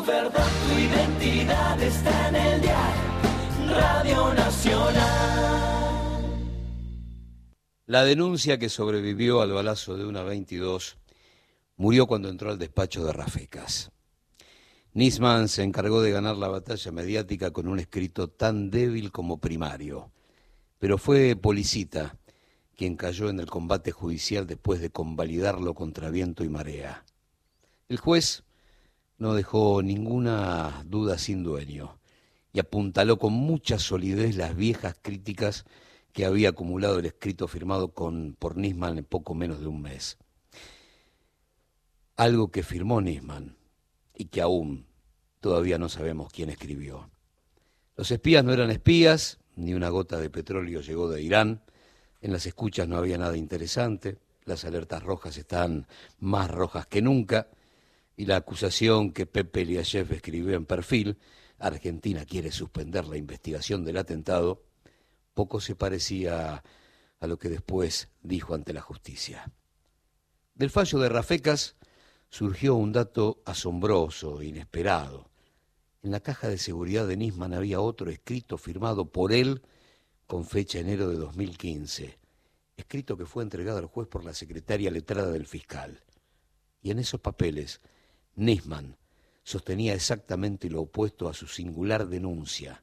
verdad, tu identidad está en el dial, Radio Nacional. La denuncia que sobrevivió al balazo de una 22 murió cuando entró al despacho de Rafecas. Nisman se encargó de ganar la batalla mediática con un escrito tan débil como primario, pero fue Policita quien cayó en el combate judicial después de convalidarlo contra viento y marea. El juez no dejó ninguna duda sin dueño y apuntaló con mucha solidez las viejas críticas que había acumulado el escrito firmado por Nisman en poco menos de un mes. Algo que firmó Nisman y que aún todavía no sabemos quién escribió. Los espías no eran espías, ni una gota de petróleo llegó de Irán, en las escuchas no había nada interesante, las alertas rojas están más rojas que nunca, y la acusación que Pepe Eliashev escribió en Perfil, Argentina quiere suspender la investigación del atentado, poco se parecía a lo que después dijo ante la justicia. Del fallo de Rafecas surgió un dato asombroso, inesperado. En la caja de seguridad de Nisman había otro escrito firmado por él con fecha enero de 2015, escrito que fue entregado al juez por la secretaria letrada del fiscal. Y en esos papeles, Nisman sostenía exactamente lo opuesto a su singular denuncia.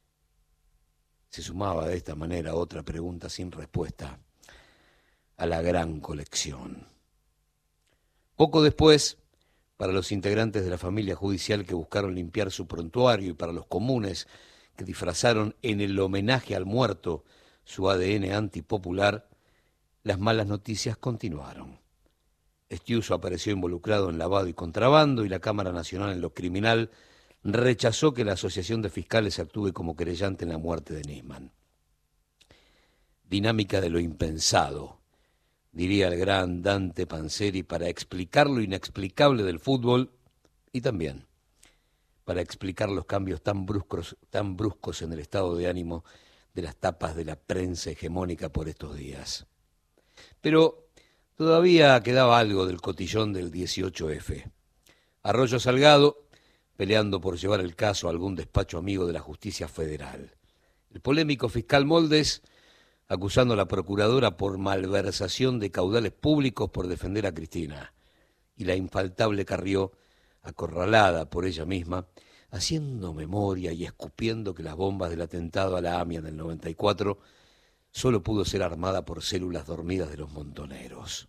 Se sumaba de esta manera otra pregunta sin respuesta a la gran colección. Poco después, para los integrantes de la familia judicial que buscaron limpiar su prontuario y para los comunes que disfrazaron en el homenaje al muerto su ADN antipopular, las malas noticias continuaron. Estiuso apareció involucrado en lavado y contrabando y la Cámara Nacional en lo criminal rechazó que la Asociación de Fiscales actúe como querellante en la muerte de Nisman. Dinámica de lo impensado, diría el gran Dante Panzeri, para explicar lo inexplicable del fútbol y también para explicar los cambios tan bruscos en el estado de ánimo de las tapas de la prensa hegemónica por estos días. Pero todavía quedaba algo del cotillón del 18F. Arroyo Salgado, peleando por llevar el caso a algún despacho amigo de la justicia federal. El polémico fiscal Moldes, acusando a la procuradora por malversación de caudales públicos por defender a Cristina. Y la infaltable Carrió, acorralada por ella misma, haciendo memoria y escupiendo que las bombas del atentado a la AMIA del 94 solo pudo ser armada por células dormidas de los montoneros.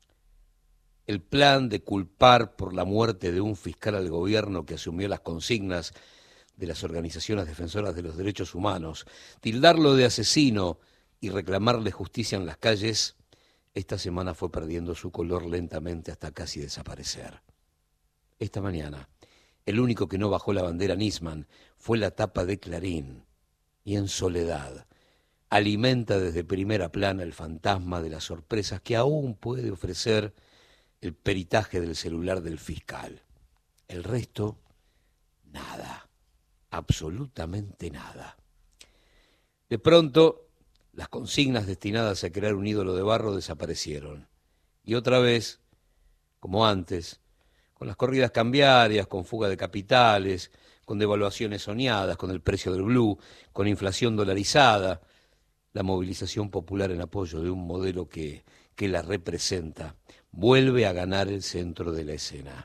El plan de culpar por la muerte de un fiscal al gobierno que asumió las consignas de las organizaciones defensoras de los derechos humanos, tildarlo de asesino y reclamarle justicia en las calles, esta semana fue perdiendo su color lentamente hasta casi desaparecer. Esta mañana, el único que no bajó la bandera Nisman fue la tapa de Clarín, y en soledad alimenta desde primera plana el fantasma de las sorpresas que aún puede ofrecer el peritaje del celular del fiscal. El resto, nada, absolutamente nada. De pronto, las consignas destinadas a crear un ídolo de barro desaparecieron. Y otra vez, como antes, con las corridas cambiarias, con fuga de capitales, con devaluaciones soñadas, con el precio del blue, con inflación dolarizada, la movilización popular en apoyo de un modelo que la representa vuelve a ganar el centro de la escena.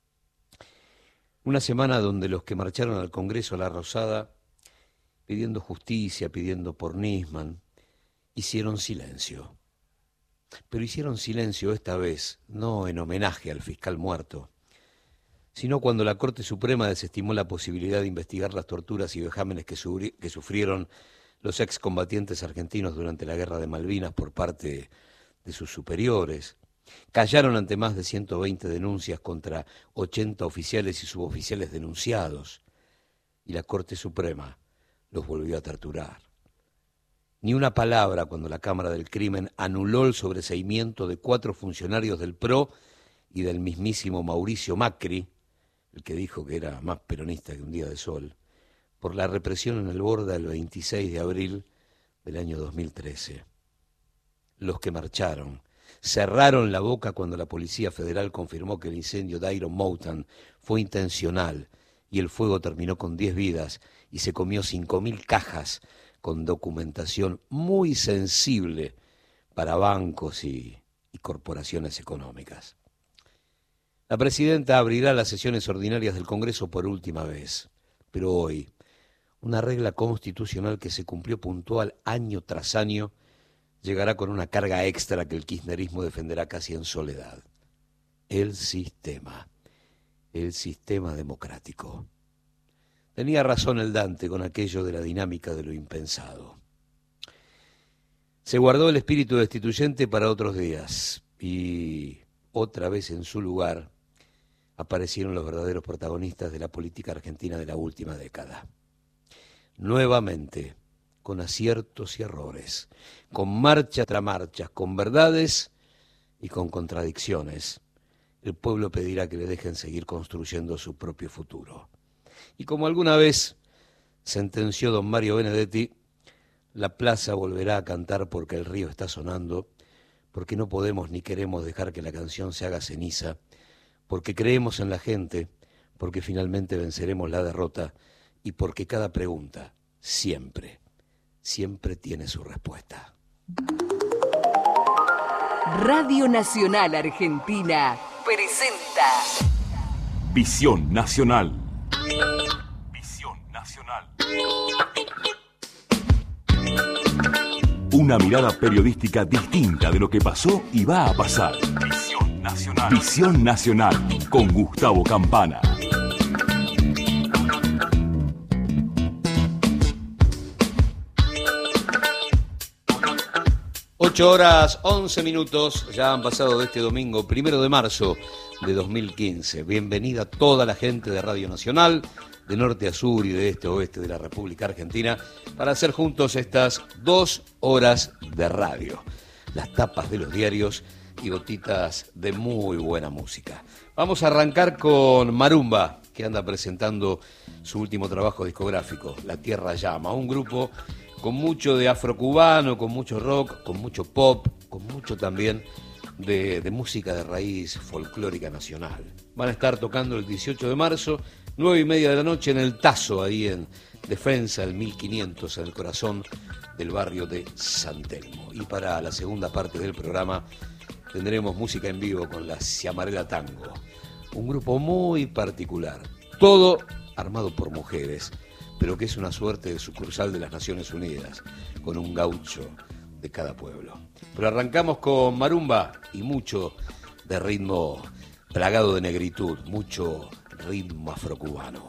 Una semana donde los que marcharon al Congreso a la Rosada, pidiendo justicia, pidiendo por Nisman, hicieron silencio. Pero hicieron silencio esta vez, no en homenaje al fiscal muerto, sino cuando la Corte Suprema desestimó la posibilidad de investigar las torturas y vejámenes que sufrieron los excombatientes argentinos durante la Guerra de Malvinas por parte de sus superiores. Callaron ante más de 120 denuncias contra 80 oficiales y suboficiales denunciados, y la Corte Suprema los volvió a torturar. Ni una palabra cuando la Cámara del Crimen anuló el sobreseimiento de 4 funcionarios del PRO y del mismísimo Mauricio Macri, el que dijo que era más peronista que un día de sol, por la represión en el Borda el 26 de abril del año 2013. Los que marcharon cerraron la boca cuando la Policía Federal confirmó que el incendio de Iron Mountain fue intencional y el fuego terminó con 10 vidas y se comió 5.000 cajas con documentación muy sensible para bancos y corporaciones económicas. La presidenta abrirá las sesiones ordinarias del Congreso por última vez, pero hoy, una regla constitucional que se cumplió puntual año tras año, llegará con una carga extra que el kirchnerismo defenderá casi en soledad. El sistema democrático. Tenía razón el Dante con aquello de la dinámica de lo impensado. Se guardó el espíritu destituyente para otros días y otra vez en su lugar aparecieron los verdaderos protagonistas de la política argentina de la última década. Nuevamente, con aciertos y errores, con marcha tras marcha, con verdades y con contradicciones, el pueblo pedirá que le dejen seguir construyendo su propio futuro. Y como alguna vez sentenció don Mario Benedetti, la plaza volverá a cantar porque el río está sonando, porque no podemos ni queremos dejar que la canción se haga ceniza, porque creemos en la gente, porque finalmente venceremos la derrota y porque cada pregunta siempre tiene su respuesta. Radio Nacional Argentina presenta Visión Nacional. Visión Nacional. Una mirada periodística distinta de lo que pasó y va a pasar. Visión Nacional. Visión Nacional con Gustavo Campana. 8:11, ya han pasado de este domingo 1 de marzo de 2015. Bienvenida a toda la gente de Radio Nacional, de norte a sur y de este a oeste de la República Argentina, para hacer juntos estas 2 horas de radio. Las tapas de los diarios y gotitas de muy buena música. Vamos a arrancar con Marumba, que anda presentando su último trabajo discográfico, La Tierra Llama, un grupo con mucho de afrocubano, con mucho rock, con mucho pop, con mucho también de música de raíz folclórica nacional. Van a estar tocando el 18 de marzo, 9:30 de la noche en el Tazo, ahí en Defensa, el 1500, en el corazón del barrio de San Telmo. Y para la segunda parte del programa tendremos música en vivo con la Ciamarela Tango, un grupo muy particular, todo armado por mujeres, pero que es una suerte de sucursal de las Naciones Unidas, con un gaucho de cada pueblo. Pero arrancamos con Marumba y mucho de ritmo plagado de negritud, mucho ritmo afrocubano.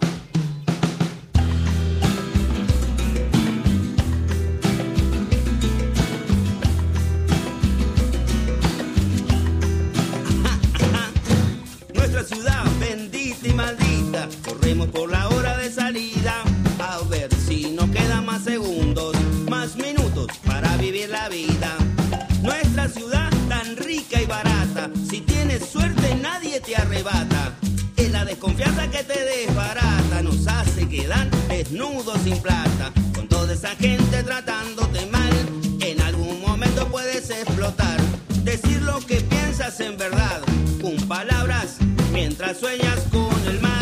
Nuestra ciudad bendita y maldita, corremos por la hora de salida, a ver si nos quedan más segundos, más minutos para vivir la vida. Nuestra ciudad tan rica y barata, si tienes suerte nadie te arrebata. Es la desconfianza que te desbarata, nos hace quedar desnudos sin plata. Con toda esa gente tratándote mal, en algún momento puedes explotar. Decir lo que piensas en verdad, con palabras mientras sueñas con el mar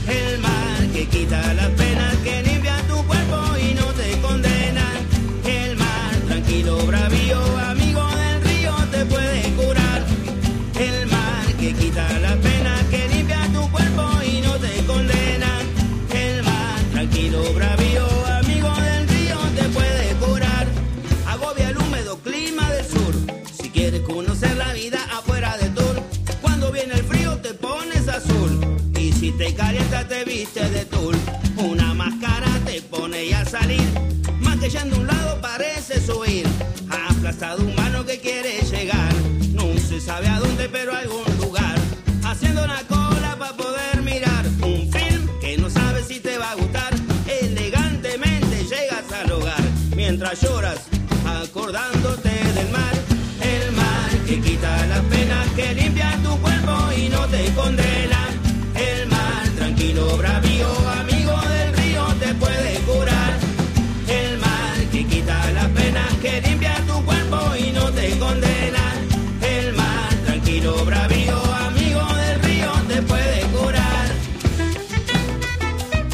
que quita las penas, que limpia tu cuerpo y no te condena. El mar tranquilo, bravío, amigo del río, te puede curar. El mar que quita las penas, que limpia tu cuerpo y no te condena. El mar tranquilo, bravío, amigo del río, te puede curar. Agobia el húmedo clima del sur, si quieres conocer la vida afuera de Tour. Cuando viene el frío te pones azul, y si te calienta te viste de tul. Una máscara te pone ya a salir, maquillando un lado parece subir. Aplastado humano que quiere llegar, no se sabe a dónde pero a algún lugar. Haciendo una cola para poder mirar un film que no sabes si te va a gustar. Elegantemente llegas al hogar, mientras lloras acordándote del mar. El mar que quita las penas, que limpia tu cuerpo y no te condena. El mar tranquilo, bravío, amigo del río, te puede curar. El mar que quita las penas, que limpia tu cuerpo y no te condena. El mar tranquilo, bravío, amigo del río, te puede curar.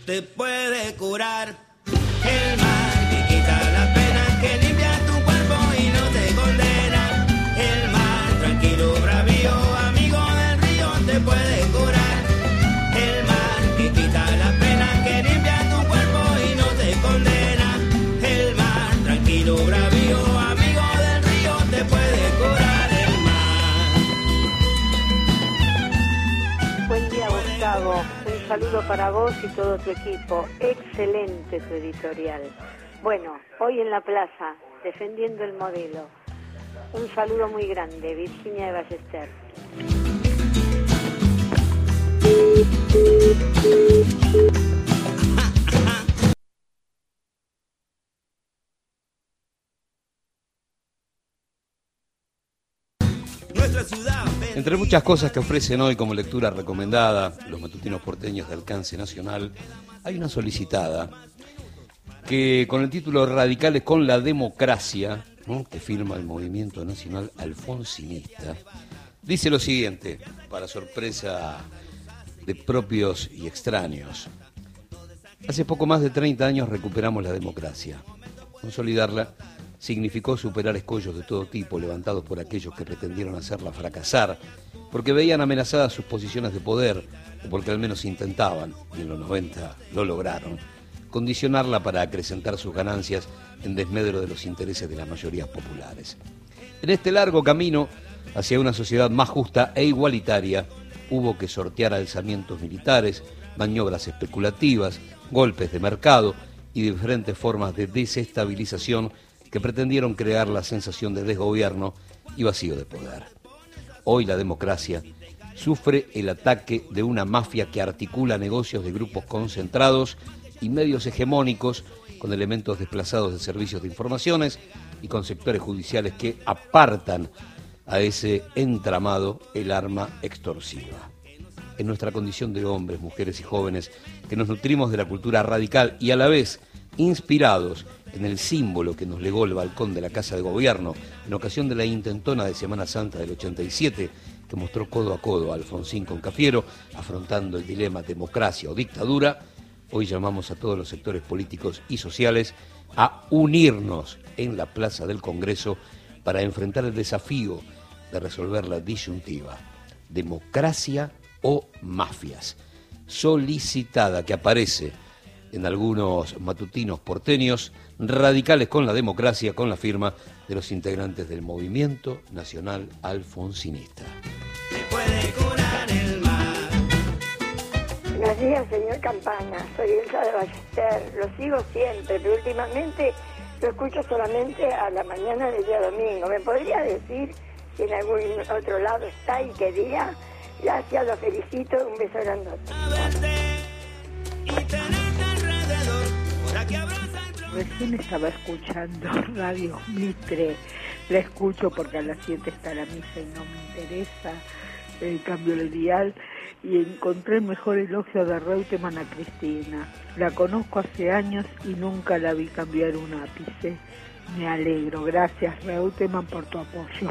te puede curar. El mar que quita las penas, que limpia tu cuerpo y no te condena. El mar tranquilo, bravío, amigo del río, te puede curar. El mar que quita las penas, que limpia tu cuerpo y no te condena. El mar tranquilo, bravío, amigo del río, te puede curar. El mar. Buen día, Gustavo. Un saludo para vos y todo tu equipo. Excelente tu editorial. Bueno, hoy en la plaza, defendiendo el modelo. Un saludo muy grande, Virginia de Ballester. Nuestra ciudad. Entre muchas cosas que ofrecen hoy como lectura recomendada los matutinos porteños de alcance nacional, hay una solicitada que con el título Radicales con la democracia, ¿no?, que firma el Movimiento Nacional Alfonsinista, dice lo siguiente, para sorpresa de propios y extraños. Hace poco más de 30 años recuperamos la democracia. Consolidarla significó superar escollos de todo tipo levantados por aquellos que pretendieron hacerla fracasar, porque veían amenazadas sus posiciones de poder, o porque al menos intentaban, y en los 90 lo lograron, condicionarla para acrecentar sus ganancias en desmedro de los intereses de las mayorías populares. En este largo camino hacia una sociedad más justa e igualitaria, hubo que sortear alzamientos militares, maniobras especulativas, golpes de mercado y diferentes formas de desestabilización que pretendieron crear la sensación de desgobierno y vacío de poder. Hoy la democracia sufre el ataque de una mafia que articula negocios de grupos concentrados y medios hegemónicos con elementos desplazados de servicios de informaciones y con sectores judiciales que apartan a ese entramado el arma extorsiva. En nuestra condición de hombres, mujeres y jóvenes que nos nutrimos de la cultura radical y a la vez inspirados en el símbolo que nos legó el balcón de la Casa de Gobierno en ocasión de la intentona de Semana Santa del 87, que mostró codo a codo a Alfonsín con Cafiero, afrontando el dilema democracia o dictadura, hoy llamamos a todos los sectores políticos y sociales a unirnos en la Plaza del Congreso para enfrentar el desafío de resolver la disyuntiva, democracia o mafias, solicitada que aparece en algunos matutinos porteños, radicales con la democracia, con la firma de los integrantes del Movimiento Nacional Alfonsinista. Te puede curar el mar. Buenos días, señor Campana. Soy Elsa de Ballester. Lo sigo siempre, pero últimamente lo escucho solamente a la mañana del día domingo. ¿Me podría decir si en algún otro lado está y qué día? Gracias, lo felicito. Un beso grandote. Recién estaba escuchando Radio Mitre, la escucho porque a las 7 está la misa y no me interesa, cambio el dial y encontré el mejor elogio de Reutemann a Cristina. La conozco hace años y nunca la vi cambiar un ápice. Me alegro, gracias Reutemann por tu apoyo.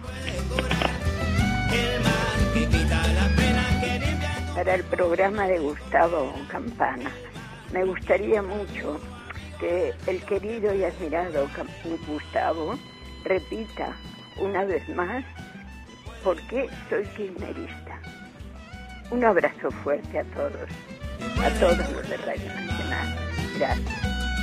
Para el programa de Gustavo Campana, me gustaría mucho que el querido y admirado Gustavo repita una vez más por qué soy kirchnerista. Un abrazo fuerte a todos los de Radio Nacional. Gracias.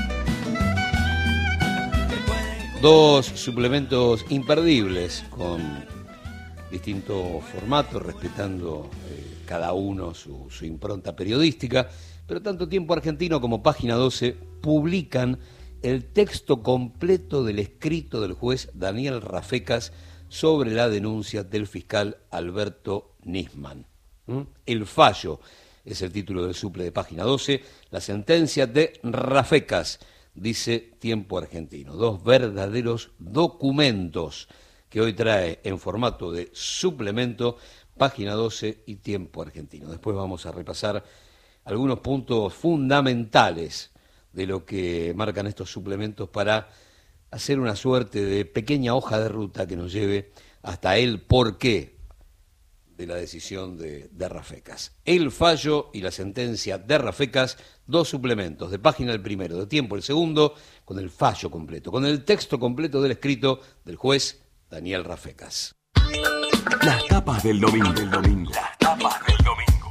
Dos suplementos imperdibles con distintos formatos, respetando cada uno su impronta periodística, pero tanto Tiempo Argentino como Página 12 publican el texto completo del escrito del juez Daniel Rafecas sobre la denuncia del fiscal Alberto Nisman. El fallo es el título del suple de Página 12, la sentencia de Rafecas, dice Tiempo Argentino. Dos verdaderos documentos que hoy trae en formato de suplemento Página 12 y Tiempo Argentino. Después vamos a repasar algunos puntos fundamentales de lo que marcan estos suplementos para hacer una suerte de pequeña hoja de ruta que nos lleve hasta el porqué de la decisión de Rafecas. El fallo y la sentencia de Rafecas 2 suplementos, de página el primero, de Tiempo el segundo, con el fallo completo, con el texto completo del escrito del juez Daniel Rafecas. Las tapas del domingo. Las tapas del domingo.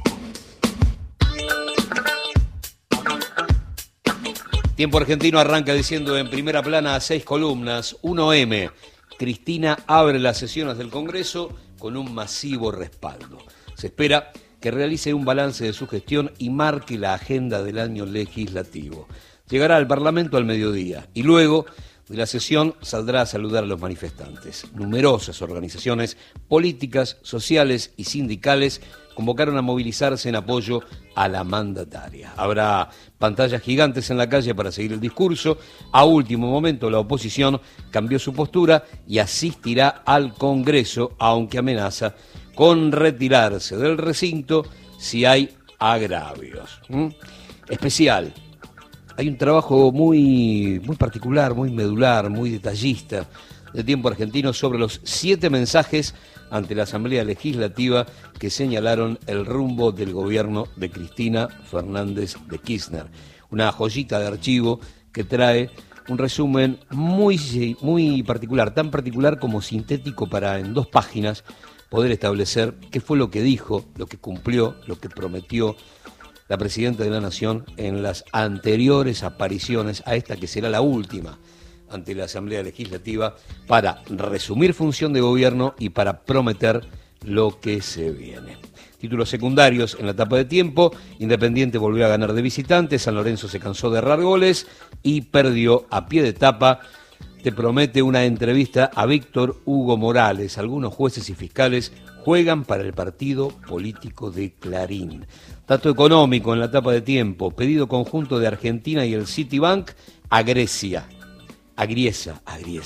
Tiempo Argentino arranca diciendo en primera plana 6 columnas, 1M. Cristina abre las sesiones del Congreso con un masivo respaldo. Se espera que realice un balance de su gestión y marque la agenda del año legislativo. Llegará al Parlamento al mediodía y luego de la sesión saldrá a saludar a los manifestantes. Numerosas organizaciones políticas, sociales y sindicales convocaron a movilizarse en apoyo a la mandataria. Habrá pantallas gigantes en la calle para seguir el discurso. A último momento la oposición cambió su postura y asistirá al Congreso, aunque amenaza con retirarse del recinto si hay agravios. Especial. Hay un trabajo muy particular, muy medular, muy detallista de Tiempo Argentino sobre los 7 mensajes ante la Asamblea Legislativa que señalaron el rumbo del gobierno de Cristina Fernández de Kirchner. Una joyita de archivo que trae un resumen muy particular, tan particular como sintético para en 2 páginas poder establecer qué fue lo que dijo, lo que cumplió, lo que prometió la Presidenta de la Nación en las anteriores apariciones a esta que será la última ante la Asamblea Legislativa para resumir función de gobierno y para prometer lo que se viene. Títulos secundarios en la tapa de Tiempo: Independiente volvió a ganar de visitante, San Lorenzo se cansó de errar goles y perdió. A pie de tapa te promete una entrevista a Víctor Hugo Morales. Algunos jueces y fiscales juegan para el partido político de Clarín. Dato económico en la tapa de Tiempo: pedido conjunto de Argentina y el Citibank a Grecia. A Griesa.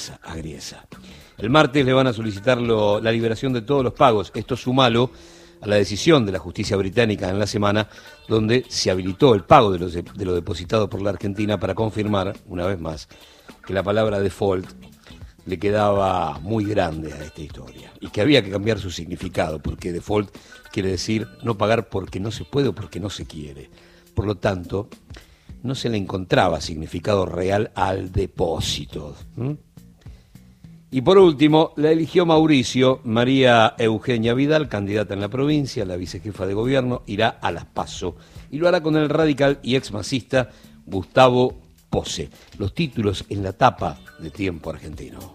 El martes le van a solicitar la liberación de todos los pagos. Esto sumalo a la decisión de la justicia británica en la semana, donde se habilitó el pago de lo depositado por la Argentina para confirmar, una vez más, que la palabra default le quedaba muy grande a esta historia y que había que cambiar su significado, porque default quiere decir no pagar porque no se puede o porque no se quiere. Por lo tanto, no se le encontraba significado real al depósito. Y por último, la eligió Mauricio. María Eugenia Vidal, candidata en la provincia, la vicejefa de gobierno, irá a las PASO y lo hará con el radical y exmasista Gustavo Pose. Los títulos en la tapa de Tiempo Argentino.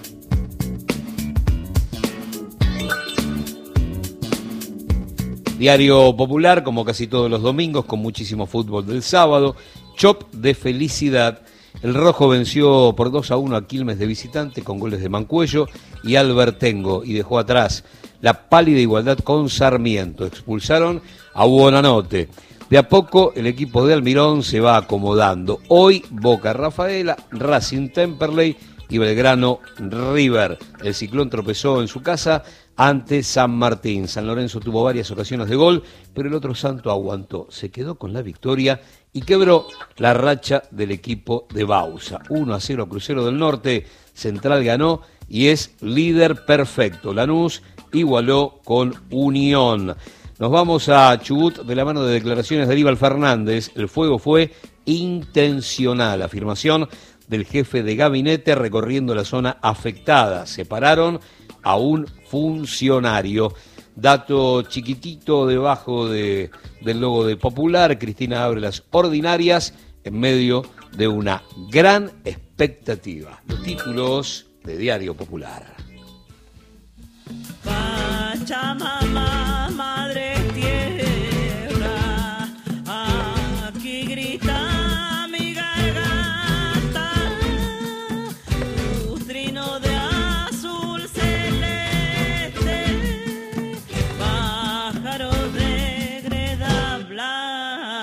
Diario Popular, como casi todos los domingos, con muchísimo fútbol del sábado. Chop de felicidad. El rojo venció por 2-1 a Quilmes de visitante con goles de Mancuello y Albertengo y dejó atrás la pálida igualdad con Sarmiento. Expulsaron a Buonanotte. De a poco el equipo de Almirón se va acomodando. Hoy Boca Rafaela, Racing Temperley y Belgrano River. El Ciclón tropezó en su casa ante San Martín. San Lorenzo tuvo varias ocasiones de gol, pero el otro santo aguantó. Se quedó con la victoria y quebró la racha del equipo de Bausa. 1-0 a Crucero del Norte. Central ganó y es líder perfecto. Lanús igualó con Unión. Nos vamos a Chubut de la mano de declaraciones de Aníbal Fernández. El fuego fue intencional. Afirmación del jefe de gabinete recorriendo la zona afectada. Separaron a un funcionario. Dato chiquitito debajo del logo de Popular: Cristina abre las ordinarias en medio de una gran expectativa. Los títulos de Diario Popular. Pachamama, madre tierra, aquí grita mi garganta, tu trino de azul celeste, pájaro de greda blanca.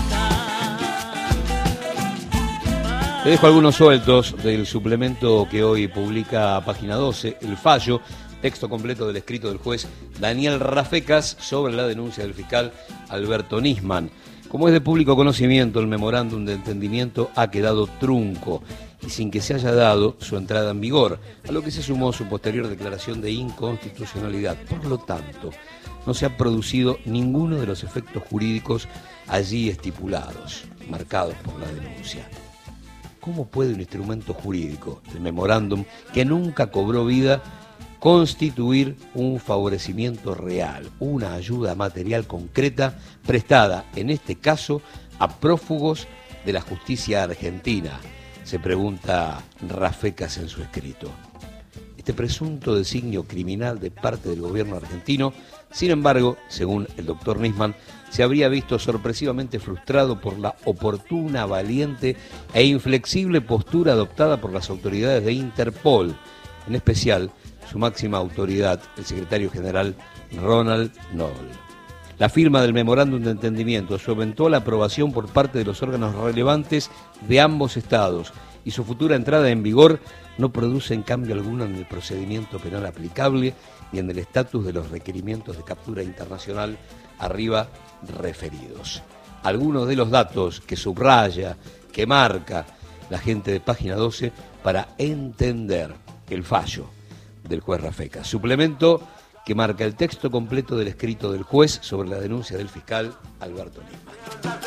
Te dejo algunos sueltos del suplemento que hoy publica Página 12, El Fallo. Texto completo del escrito del juez Daniel Rafecas sobre la denuncia del fiscal Alberto Nisman. Como es de público conocimiento, el memorándum de entendimiento ha quedado trunco y sin que se haya dado su entrada en vigor, a lo que se sumó su posterior declaración de inconstitucionalidad. Por lo tanto, no se ha producido ninguno de los efectos jurídicos allí estipulados. marcados por la denuncia. ¿Cómo puede un instrumento jurídico, el memorándum, que nunca cobró vida, constituir un favorecimiento real, una ayuda material concreta prestada, en este caso, a prófugos de la justicia argentina? Se pregunta Rafecas en su escrito. Este presunto designio criminal de parte del gobierno argentino, sin embargo, según el doctor Nisman, se habría visto sorpresivamente frustrado por la oportuna, valiente e inflexible postura adoptada por las autoridades de Interpol, en especial su máxima autoridad, el secretario general Ronald Noll. La firma del memorándum de entendimiento, su eventual aprobación por parte de los órganos relevantes de ambos estados y su futura entrada en vigor no producen cambio alguno en el procedimiento penal aplicable ni en el estatus de los requerimientos de captura internacional arriba referidos. Algunos de los datos que subraya, que marca la gente de Página 12 para entender el fallo del juez Rafecas. Suplemento que marca el texto completo del escrito del juez sobre la denuncia del fiscal Alberto Nisman.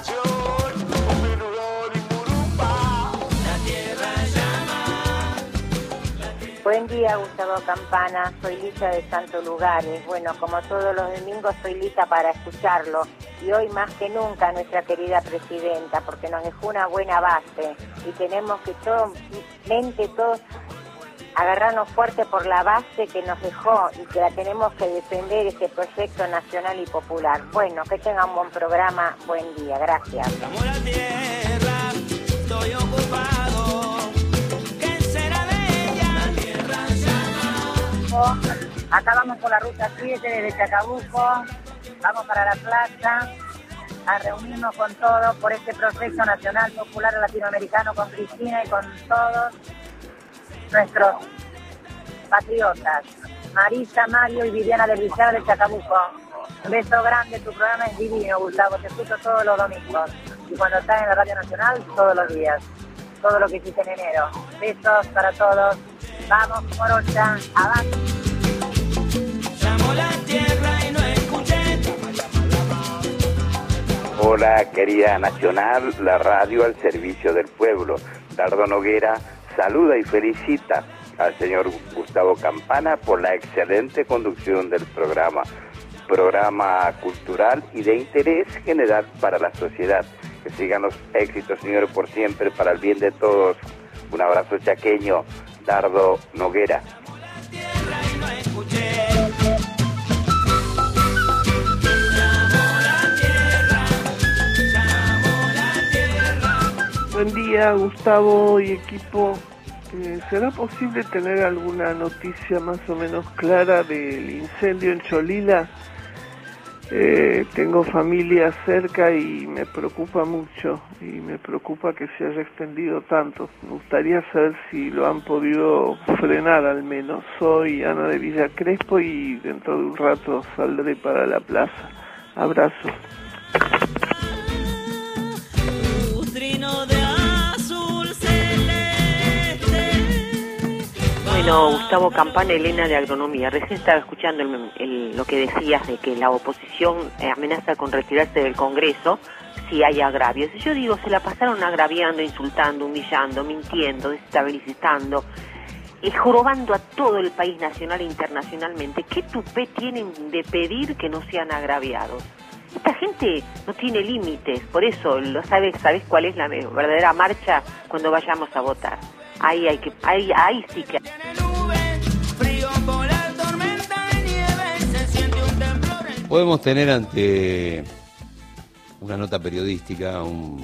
Buen día, Gustavo Campana, soy Lisa de Santos Lugares. Bueno, como todos los domingos, soy lista para escucharlo. Y hoy más que nunca nuestra querida presidenta, porque nos dejó una buena base. Y tenemos que todos agarrarnos fuerte por la base que nos dejó y que la tenemos que defender, este proyecto nacional y popular. Bueno, que tengan un buen programa, buen día, gracias. Amor a tierra, estoy ocupado. ¿Qué será de ella? La tierra llama. Acá vamos por la ruta 7 desde Chacabuco, vamos para la plaza a reunirnos con todos por este proyecto nacional, popular, latinoamericano, con Cristina y con todos nuestros patriotas, Marisa, Mario y Viviana del Villar de Chacabuco. Un beso grande, tu programa es divino, Gustavo, te escucho todos los domingos y cuando estás en la Radio Nacional todos los días, todo lo que hiciste en enero. Besos para todos, vamos Morocha, avanti. Llamó la tierra y no escuché. Hola, querida Nacional, la radio al servicio del pueblo. Dardo Noguera saluda y felicita al señor Gustavo Campana por la excelente conducción del programa cultural y de interés general para la sociedad. Que sigan los éxitos, señor, por siempre, para el bien de todos. Un abrazo chaqueño, Dardo Noguera. Buen día, Gustavo y equipo. ¿Será posible tener alguna noticia más o menos clara del incendio en Cholila? Tengo familia cerca y me preocupa mucho, y me preocupa que se haya extendido tanto. Me gustaría saber si lo han podido frenar al menos. Soy Ana de Villa Crespo y dentro de un rato saldré para la plaza. Abrazos. Bueno, Gustavo Campana, Elena de Agronomía. Recién estaba escuchando lo que decías de que la oposición amenaza con retirarse del Congreso si hay agravios. Yo digo, se la pasaron agraviando, insultando, humillando, mintiendo, desestabilizando, jorobando a todo el país nacional e internacionalmente. ¿Qué tupé tienen de pedir que no sean agraviados? Esta gente no tiene límites, por eso ¿sabes cuál es la verdadera marcha cuando vayamos a votar? Ahí sí que... Podemos tener ante una nota periodística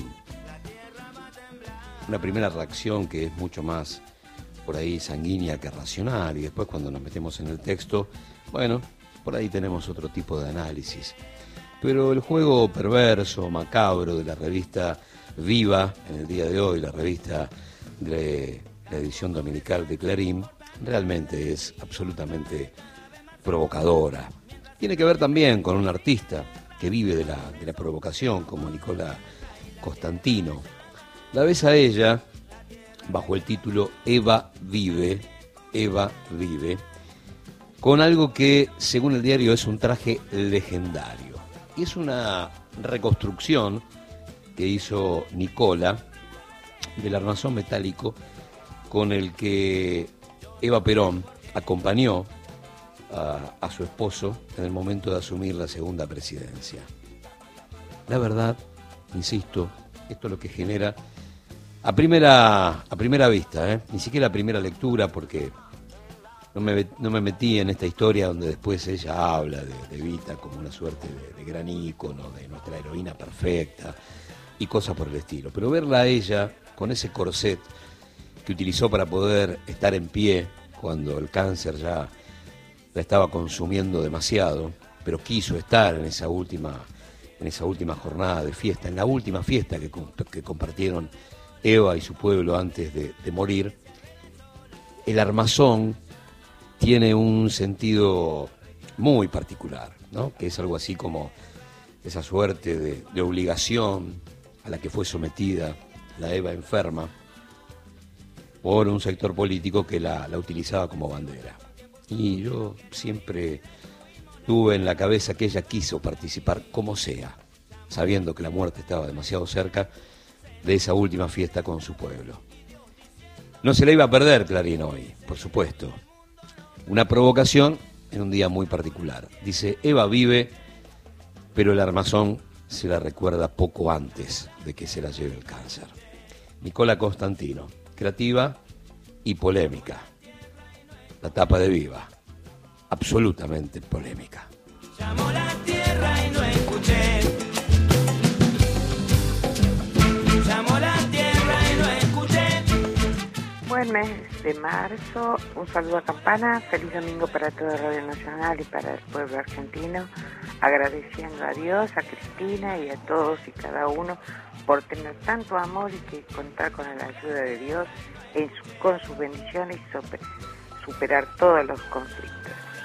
una primera reacción que es mucho más por ahí sanguínea que racional, y después cuando nos metemos en el texto, bueno, por ahí tenemos otro tipo de análisis. Pero el juego perverso, macabro de la revista Viva, en el día de hoy, la revista de la edición dominical de Clarín, realmente es absolutamente provocadora. Tiene que ver también con un artista que vive de la provocación, como Nicola Costantino. La ves a ella bajo el título Eva vive, con algo que, según el diario, es un traje legendario. Y es una reconstrucción que hizo Nicola del armazón metálico con el que Eva Perón acompañó a su esposo en el momento de asumir la segunda presidencia. La verdad, insisto, esto es lo que genera a primera vista, ni siquiera a primera lectura, porque no me metí en esta historia donde después ella habla de Evita como una suerte de gran ícono, de nuestra heroína perfecta y cosas por el estilo. Pero verla a ella con ese corset que utilizó para poder estar en pie cuando el cáncer ya la estaba consumiendo demasiado, pero quiso estar en esa última jornada de fiesta, en la última fiesta que compartieron Eva y su pueblo antes de morir. El armazón tiene un sentido muy particular, ¿no? Que es algo así como esa suerte de obligación a la que fue sometida la Eva enferma por un sector político que la utilizaba como bandera. Y yo siempre tuve en la cabeza que ella quiso participar como sea, sabiendo que la muerte estaba demasiado cerca, de esa última fiesta con su pueblo. No se la iba a perder Clarín hoy, por supuesto. Una provocación en un día muy particular. Dice, Eva vive, pero el armazón se la recuerda poco antes de que se la lleve el cáncer. Nicola Constantino, creativa y polémica. La tapa de Viva, absolutamente polémica. Llamó la tierra y no escuché. Llamó la tierra y no escuché. Buen mes de marzo, un saludo a Campana, feliz domingo para toda Radio Nacional y para el pueblo argentino, agradeciendo a Dios, a Cristina y a todos y cada uno por tener tanto amor y que contar con la ayuda de Dios con sus bendiciones y superar todos los conflictos.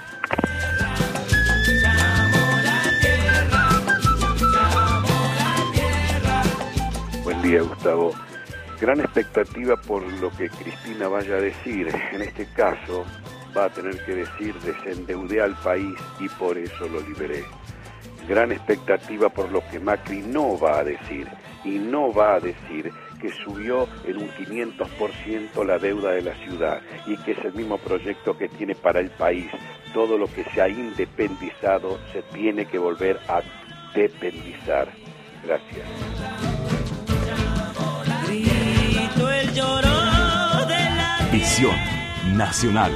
Buen día, Gustavo. Gran expectativa por lo que Cristina vaya a decir. En este caso va a tener que decir desendeudé al país y por eso lo liberé. Gran expectativa por lo que Macri no va a decir. Y no va a decir que subió en un 500% la deuda de la ciudad y que es el mismo proyecto que tiene para el país. Todo lo que se ha independizado se tiene que volver a dependizar. Gracias. Visión Nacional.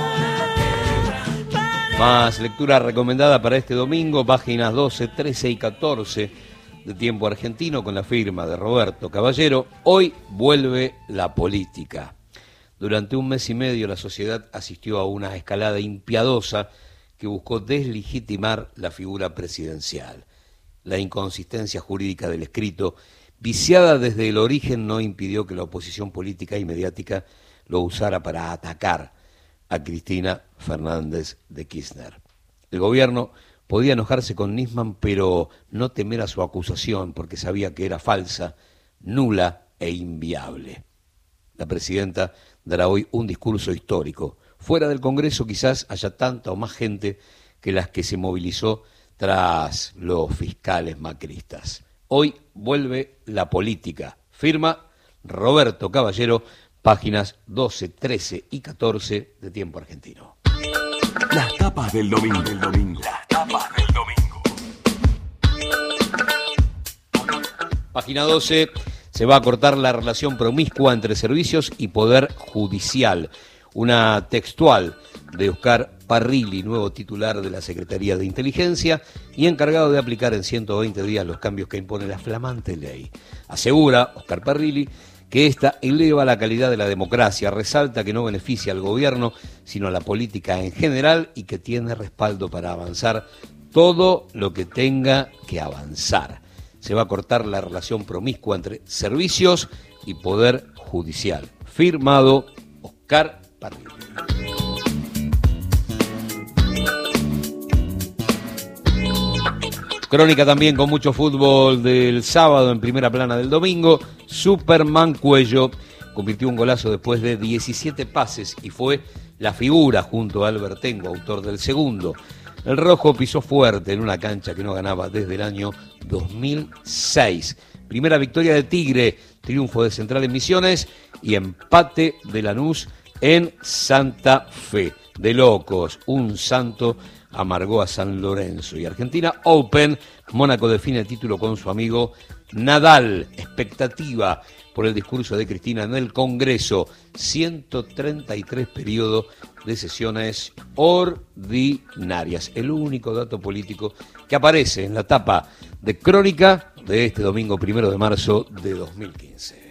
Más lectura recomendada para este domingo, páginas 12, 13 y 14 de Tiempo Argentino, con la firma de Roberto Caballero. Hoy vuelve la política. Durante un mes y medio la sociedad asistió a una escalada impiadosa que buscó deslegitimar la figura presidencial. La inconsistencia jurídica del escrito, viciada desde el origen, no impidió que la oposición política y mediática lo usara para atacar a Cristina Fernández de Kirchner. El gobierno podía enojarse con Nisman, pero no temer a su acusación, porque sabía que era falsa, nula e inviable. La presidenta dará hoy un discurso histórico. Fuera del Congreso quizás haya tanta o más gente que las que se movilizó tras los fiscales macristas. Hoy vuelve la política. Firma Roberto Caballero, páginas 12, 13 y 14 de Tiempo Argentino. Las tapas del domingo. Las tapas del domingo. Página 12. Se va a cortar la relación promiscua entre servicios y poder judicial. Una textual de Oscar Parrilli, nuevo titular de la Secretaría de Inteligencia y encargado de aplicar en 120 días los cambios que impone la flamante ley. Asegura Oscar Parrilli que esta eleva la calidad de la democracia, resalta que no beneficia al gobierno, sino a la política en general y que tiene respaldo para avanzar todo lo que tenga que avanzar. Se va a cortar la relación promiscua entre servicios y poder judicial. Firmado Oscar Parrilli. Crónica también con mucho fútbol del sábado en primera plana del domingo. Superman Cuello convirtió un golazo después de 17 pases y fue la figura junto a Albertengo, autor del segundo. El rojo pisó fuerte en una cancha que no ganaba desde el año 2006. Primera victoria de Tigre, triunfo de Central en Misiones y empate de Lanús en Santa Fe. De locos, un santo amargó a San Lorenzo. Y Argentina Open, Mónaco define el título con su amigo Nadal. Expectativa por el discurso de Cristina en el Congreso. 133 periodos de sesiones ordinarias. El único dato político que aparece en la tapa de Crónica de este domingo 1 de marzo de 2015.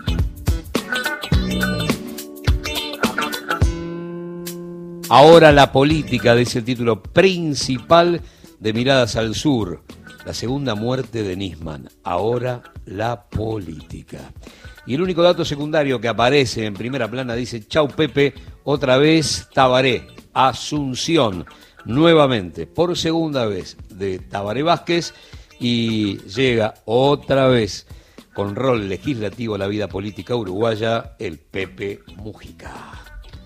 Ahora la política, dice el título principal de Miradas al Sur. La segunda muerte de Nisman. Ahora la política. Y el único dato secundario que aparece en primera plana dice: chau Pepe, otra vez Tabaré. Asunción, nuevamente, por segunda vez, de Tabaré Vázquez, y llega otra vez con rol legislativo a la vida política uruguaya, el Pepe Mujica.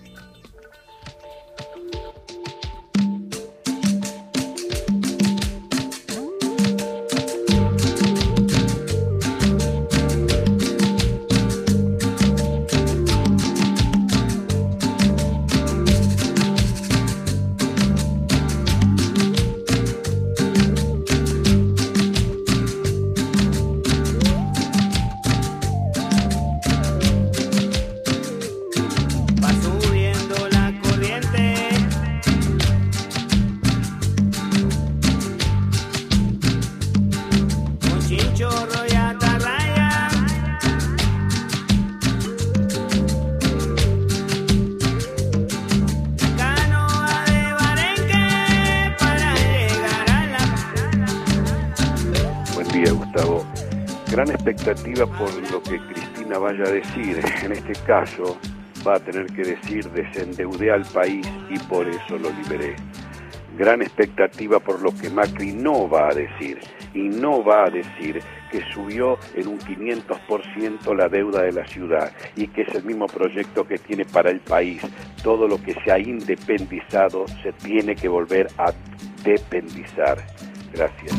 Gran expectativa por lo que Cristina vaya a decir. En este caso va a tener que decir: desendeudé al país y por eso lo liberé. Gran expectativa por lo que Macri no va a decir. Y no va a decir que subió en un 500% la deuda de la ciudad y que es el mismo proyecto que tiene para el país. Todo lo que se ha independizado se tiene que volver a dependizar. Gracias.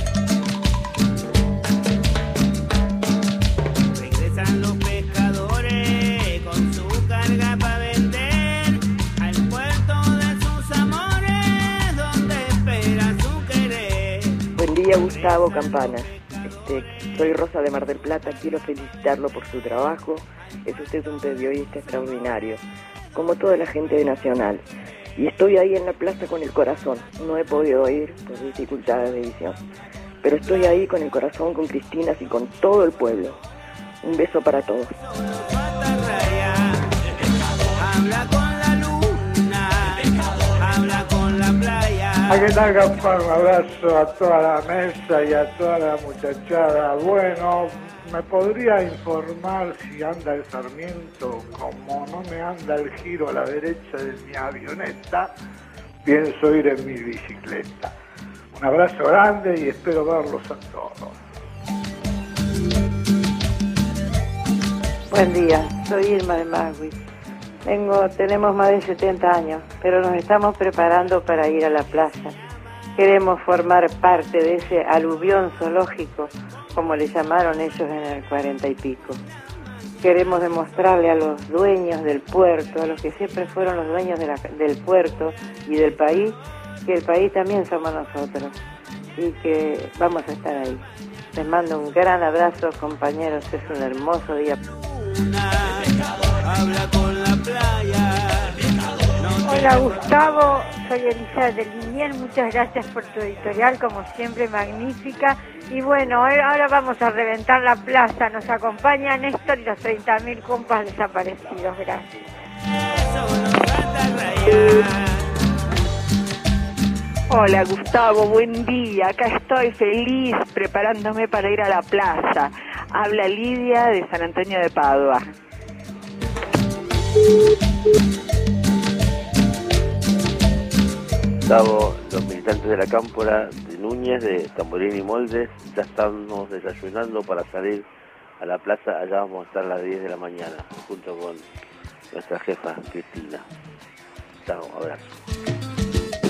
Los pescadores con su carga para vender al puerto de sus amores, donde espera su querer. Buen día, Gustavo Campana. Soy Rosa de Mar del Plata. Quiero felicitarlo por su trabajo. Es usted un periodista extraordinario, como toda la gente de Nacional. Y estoy ahí en la plaza con el corazón. No he podido ir por dificultades de visión, pero estoy ahí con el corazón, con Cristina y con todo el pueblo. Un beso para todos. Habla con la luna, habla con la playa. ¿Qué tal, Campana? Un abrazo a toda la mesa y a toda la muchachada. Bueno, ¿me podría informar si anda el Sarmiento? Como no me anda el giro a la derecha de mi avioneta, pienso ir en mi bicicleta. Un abrazo grande y espero verlos a todos. Buen día, soy Irma de Magui. Tenemos más de 70 años, pero nos estamos preparando para ir a la plaza. Queremos formar parte de ese aluvión zoológico, como le llamaron ellos en el 40 y pico. Queremos demostrarle a los dueños del puerto, a los que siempre fueron los dueños del puerto y del país, que el país también somos nosotros y que vamos a estar ahí. Les mando un gran abrazo, compañeros, es un hermoso día. Habla con la playa. Hola Gustavo, soy Elisa de Linier, muchas gracias por tu editorial, como siempre magnífica. Y bueno, ahora vamos a reventar la plaza, nos acompaña Néstor y los 30.000 compas desaparecidos, gracias. Hola Gustavo, buen día, acá estoy feliz preparándome para ir a la plaza. Habla Lidia de San Antonio de Padua. Gustavo, los militantes de la Cámpora de Núñez, de Tamborín y Moldes, ya estamos desayunando para salir a la plaza. Allá vamos a estar a las 10 de la mañana, junto con nuestra jefa Cristina. Chao, abrazo.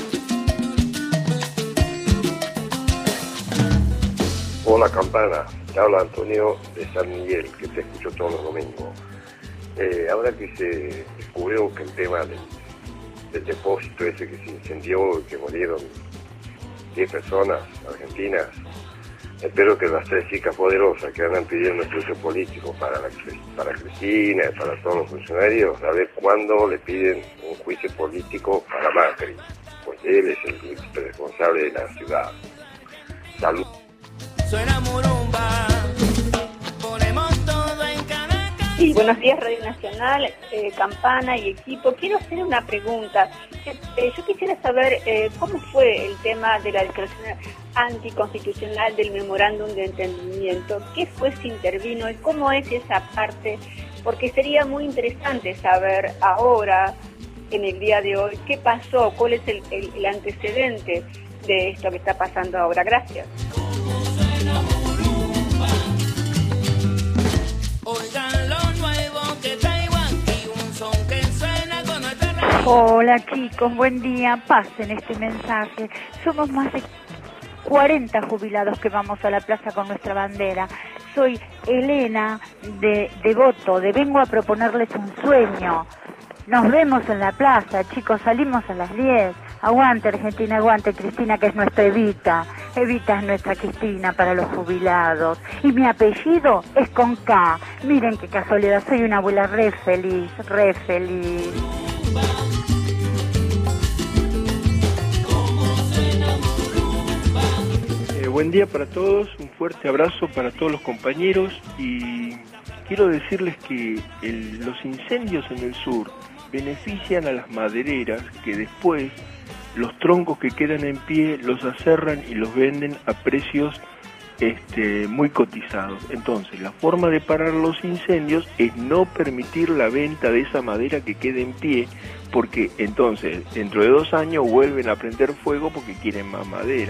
Hola Campana, Te habla Antonio de San Miguel, que te escucho todos los domingos. Ahora que se descubrió que el tema del depósito ese que se incendió y que murieron 10 personas argentinas, espero que las 3 chicas poderosas que andan pidiendo el juicio político para Cristina y para todos los funcionarios, a ver cuándo le piden un juicio político para Macri, porque él es el responsable de la ciudad. Salud. Suena murumba, ponemos todo en Caracas. Sí, buenos días Radio Nacional, Campana y equipo. Quiero hacer una pregunta. Yo quisiera saber cómo fue el tema de la declaración anticonstitucional del memorándum de entendimiento. ¿Qué fue si intervino y cómo es esa parte? Porque sería muy interesante saber ahora, en el día de hoy, qué pasó, cuál es el antecedente de esto que está pasando ahora. Gracias. Hola chicos, buen día, pasen este mensaje. Somos más de 40 jubilados que vamos a la plaza con nuestra bandera. Soy Elena de Devoto, Vengo a proponerles un sueño. Nos vemos en la plaza, chicos, salimos a las 10. Aguante Argentina, aguante Cristina, que es nuestra Evita. Evita es nuestra Cristina para los jubilados. Y mi apellido es con K. Miren qué casualidad, soy una abuela re feliz, re feliz. Buen día para todos, un fuerte abrazo para todos los compañeros y quiero decirles que los incendios en el sur benefician a las madereras que después los troncos que quedan en pie los aserran y los venden a precios muy cotizados. Entonces la forma de parar los incendios es no permitir la venta de esa madera que quede en pie, porque entonces dentro de 2 años vuelven a prender fuego porque quieren más madera.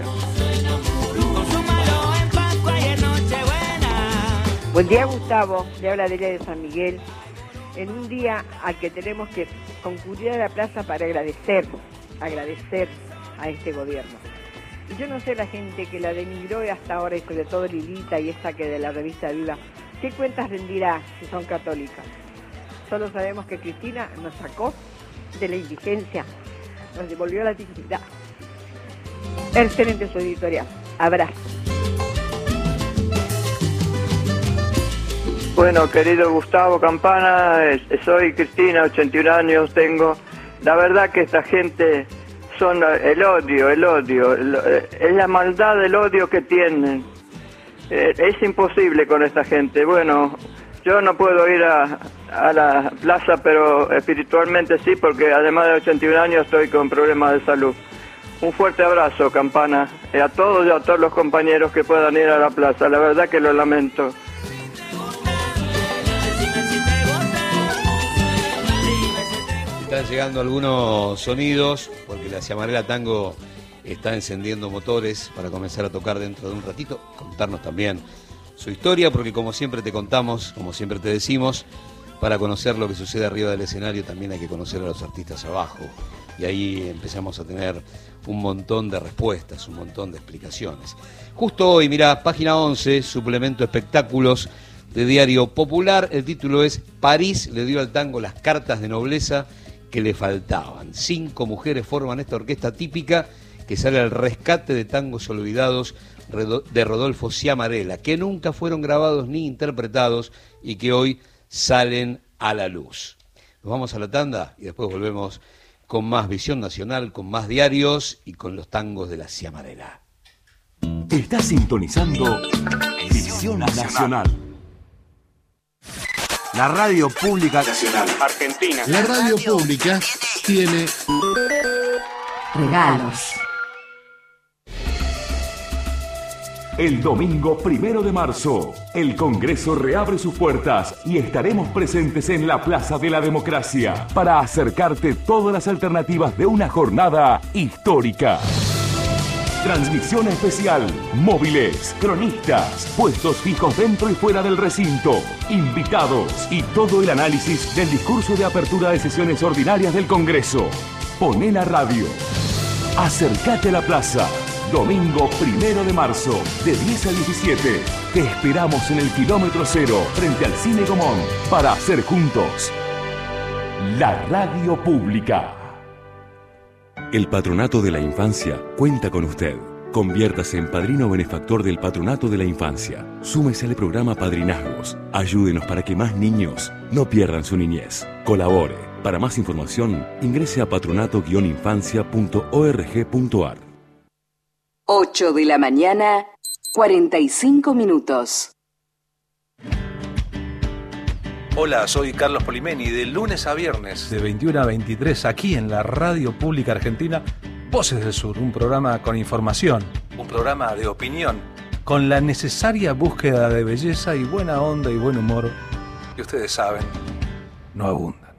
Buen día, Gustavo, le habla Delia de San Miguel, en un día al que tenemos que concurrir a la plaza para agradecer a este gobierno. Y yo no sé la gente que la denigró hasta ahora, y sobre todo Lilita y esta que de la revista Viva, ¿qué cuentas rendirá si son católicas? Solo sabemos que Cristina nos sacó de la indigencia, nos devolvió la dignidad. Excelente su editorial. Abrazo. Bueno, querido Gustavo Campana, soy Cristina, 81 años tengo. La verdad que esta gente son el odio, es la maldad del odio que tienen. Es imposible con esta gente. Bueno, yo no puedo ir a la plaza, pero espiritualmente sí, porque además de 81 años estoy con problemas de salud. Un fuerte abrazo, Campana, a todos y a todos los compañeros que puedan ir a la plaza. La verdad que lo lamento. Están llegando algunos sonidos, porque la Ciamarela Tango está encendiendo motores para comenzar a tocar dentro de un ratito. Contarnos también su historia, porque como siempre te contamos, como siempre te decimos, para conocer lo que sucede arriba del escenario también hay que conocer a los artistas abajo. Y ahí empezamos a tener un montón de respuestas, un montón de explicaciones. Justo hoy, mirá, página 11, suplemento espectáculos de Diario Popular. El título es París le dio al tango las cartas de nobleza que le faltaban. 5 mujeres forman esta orquesta típica que sale al rescate de tangos olvidados de Rodolfo Ciamarela, que nunca fueron grabados ni interpretados y que hoy salen a la luz. Nos vamos a la tanda y después volvemos con más Visión Nacional, con más diarios y con los tangos de la Ciamarela. Estás sintonizando Visión Nacional. La radio pública nacional Argentina. La radio pública tiene regalos. El domingo 1 de marzo, el Congreso reabre sus puertas y estaremos presentes en la Plaza de la Democracia para acercarte todas las alternativas de una jornada histórica. Transmisión especial, móviles, cronistas, puestos fijos dentro y fuera del recinto, invitados y todo el análisis del discurso de apertura de sesiones ordinarias del Congreso. Poné la radio. Acércate a la plaza. Domingo 1 de marzo, de 10 a 17. Te esperamos en el kilómetro cero, frente al Cine Gomón, para hacer juntos la radio pública. El Patronato de la Infancia cuenta con usted. Conviértase en padrino benefactor del Patronato de la Infancia. Súmese al programa Padrinazgos. Ayúdenos para que más niños no pierdan su niñez. Colabore. Para más información, ingrese a patronato-infancia.org.ar. 8 de la mañana, 45 minutos. Hola, soy Carlos Polimeni. De lunes a viernes, de 21 a 23, aquí en la Radio Pública Argentina, Voces del Sur, un programa con información, un programa de opinión, con la necesaria búsqueda de belleza y buena onda y buen humor que ustedes saben, no abundan.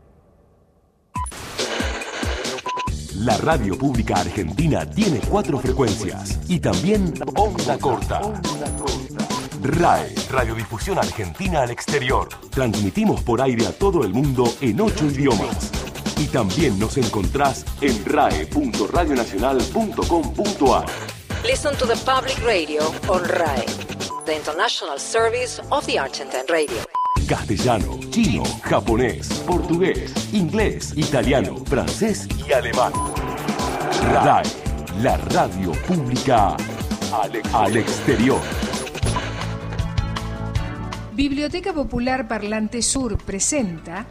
La radio pública argentina tiene 4 frecuencias y también onda corta. RAE, Radiodifusión Argentina al Exterior. Transmitimos por aire a todo el mundo en 8 idiomas. Y también nos encontrás en rae.radionacional.com.ar. Listen to the public radio on RAE, the international service of the Argentine radio. Castellano, chino, japonés, portugués, inglés, italiano, francés y alemán. RAE, la radio pública al exterior. Biblioteca Popular Parlante Sur presenta...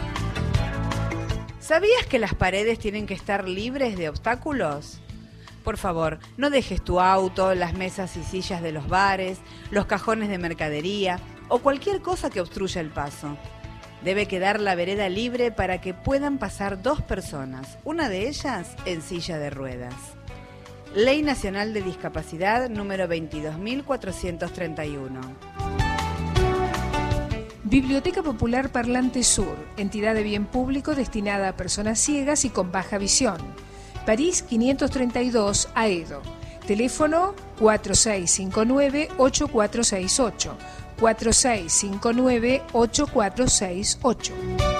¿Sabías que las paredes tienen que estar libres de obstáculos? Por favor, no dejes tu auto, las mesas y sillas de los bares, los cajones de mercadería o cualquier cosa que obstruya el paso. Debe quedar la vereda libre para que puedan pasar 2 personas, una de ellas en silla de ruedas. Ley Nacional de Discapacidad número 22.431. Biblioteca Popular Parlante Sur, entidad de bien público destinada a personas ciegas y con baja visión. París 532, Aedo. Teléfono 4659-8468. 4659-8468.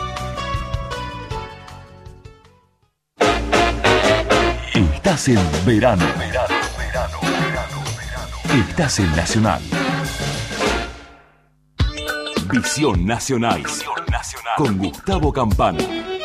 Estás en verano. Estás en Nacional. Visión Nacional. Con Gustavo Campana.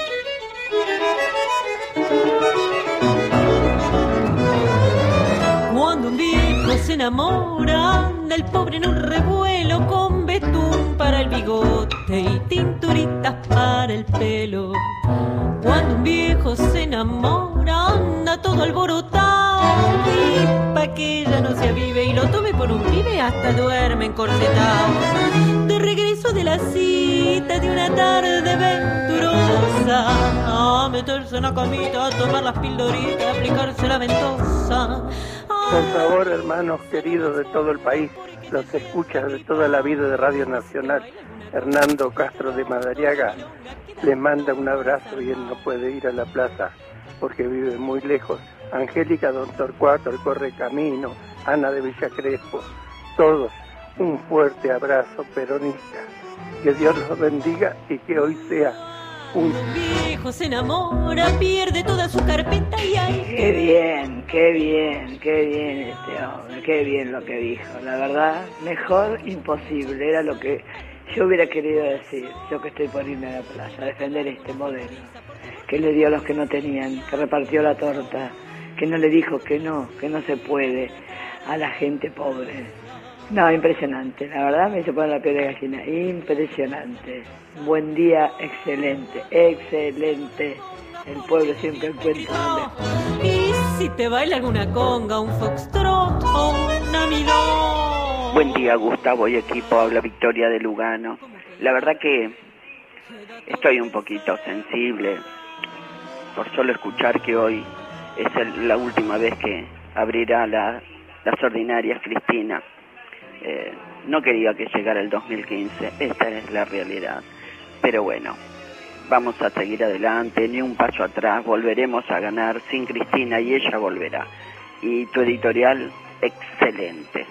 Cuando un viejo se enamora, anda el pobre en un revuelo con betún para el bigote y tinturitas para el pelo. Cuando un viejo se enamora, anda todo alborotado y pa' que ella no se avive y lo tome por un pibe hasta duerme encorsetado. De regreso de la cita de una tarde venturosa, a meterse en la camita, a tomar las pildoritas, a aplicarse la ventosa. Por favor, hermanos queridos de todo el país, los escuchas de toda la vida de Radio Nacional, Hernando Castro de Madariaga, les manda un abrazo y él no puede ir a la plaza porque vive muy lejos. Angélica Don Torcuato, el Correcamino, Ana de Villa Crespo, todos un fuerte abrazo peronista. Que Dios los bendiga y que hoy sea un viejo se enamora, pierde toda su carpeta y ahí. Qué bien este hombre, qué bien lo que dijo. La verdad, mejor imposible, era lo que yo hubiera querido decir, yo que estoy por irme a la plaza, a defender este modelo, que le dio a los que no tenían, que repartió la torta, que no le dijo que no se puede a la gente pobre. No, impresionante, la verdad me hizo poner la piel de gallina, impresionante. Buen día, excelente. El pueblo siempre encuentra donde. Y si te baila alguna conga, un foxtrot o una milonga. Buen día, Gustavo y equipo, habla Victoria de Lugano. La verdad que estoy un poquito sensible por solo escuchar que hoy es la última vez que abrirá las ordinarias Cristina. No quería que llegara el 2015, esta es la realidad. Pero bueno, vamos a seguir adelante, ni un paso atrás, volveremos a ganar sin Cristina y ella volverá. Y tu editorial, excelente.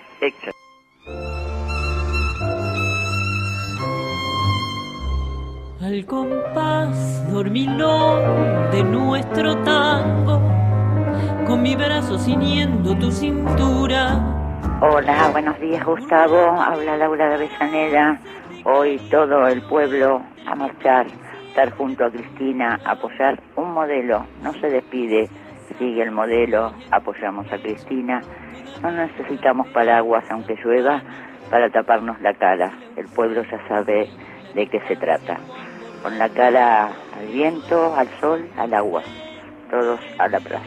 Al compás dormilón de nuestro tango, con mi brazo ciñendo tu cintura, Hola, buenos días, Gustavo. Habla Laura de Avellaneda. Hoy todo el pueblo a marchar, estar junto a Cristina, apoyar un modelo. No se despide, sigue el modelo, apoyamos a Cristina. No necesitamos paraguas, aunque llueva, para taparnos la cara. El pueblo ya sabe de qué se trata. Con la cara al viento, al sol, al agua. Todos a la plaza.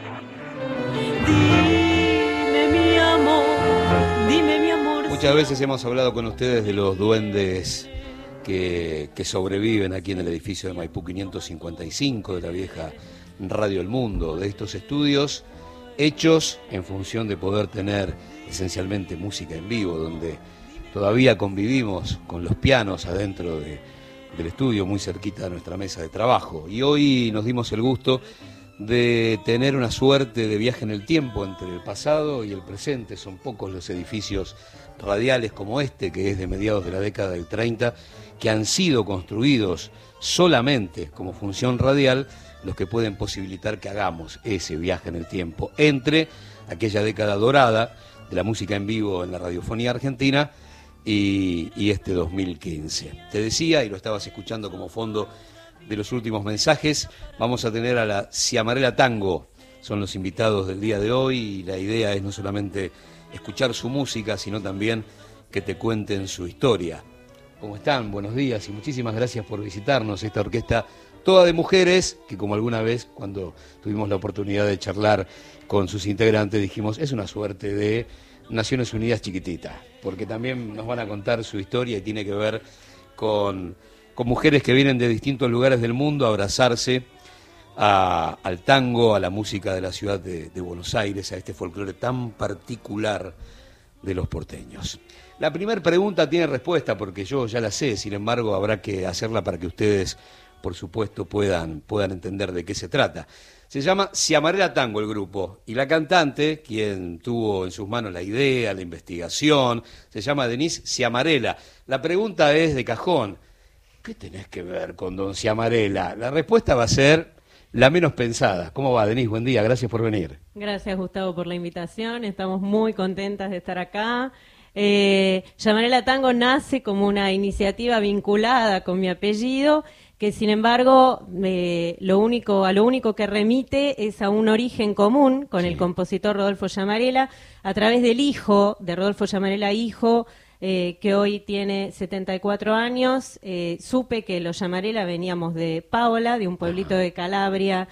Dime mi amor, dime mi amor. Muchas veces hemos hablado con ustedes de los duendes que sobreviven aquí en el edificio de Maipú 555 de la vieja Radio El Mundo, de estos estudios hechos en función de poder tener esencialmente música en vivo, donde todavía convivimos con los pianos adentro del estudio, muy cerquita de nuestra mesa de trabajo. Y hoy nos dimos el gusto de tener una suerte de viaje en el tiempo entre el pasado y el presente. Son pocos los edificios radiales como este, que es de mediados de la década del 30, que han sido construidos solamente como función radial, los que pueden posibilitar que hagamos ese viaje en el tiempo entre aquella década dorada de la música en vivo en la radiofonía argentina y este 2015. Te decía, y lo estabas escuchando como fondo de los últimos mensajes, vamos a tener a la Ciamarela Tango, son los invitados del día de hoy, y la idea es no solamente escuchar su música, sino también que te cuenten su historia. ¿Cómo están? Buenos días y muchísimas gracias por visitarnos, esta orquesta toda de mujeres, que como alguna vez cuando tuvimos la oportunidad de charlar con sus integrantes dijimos, es una suerte de Naciones Unidas chiquitita, porque también nos van a contar su historia y tiene que ver con mujeres que vienen de distintos lugares del mundo a abrazarse al tango, a la música de la ciudad de Buenos Aires, a este folclore tan particular de los porteños. La primera pregunta tiene respuesta porque yo ya la sé, sin embargo habrá que hacerla para que ustedes, por supuesto, puedan entender de qué se trata. Se llama Ciamarela Tango el grupo, y la cantante, quien tuvo en sus manos la idea, la investigación, se llama Denise Ciamarela. La pregunta es de cajón, ¿qué tenés que ver con don Ciamarela? La respuesta va a ser la menos pensada. ¿Cómo va, Denise? Buen día, gracias por venir. Gracias, Gustavo, por la invitación, estamos muy contentas de estar acá. Ciamarela Tango nace como una iniciativa vinculada con mi apellido, que sin embargo a lo único que remite es a un origen común con el compositor Rodolfo Ciamarela, a través del hijo de Rodolfo Ciamarela, que hoy tiene 74 años. Supe que los Ciamarela veníamos de Paola, de un pueblito de Calabria,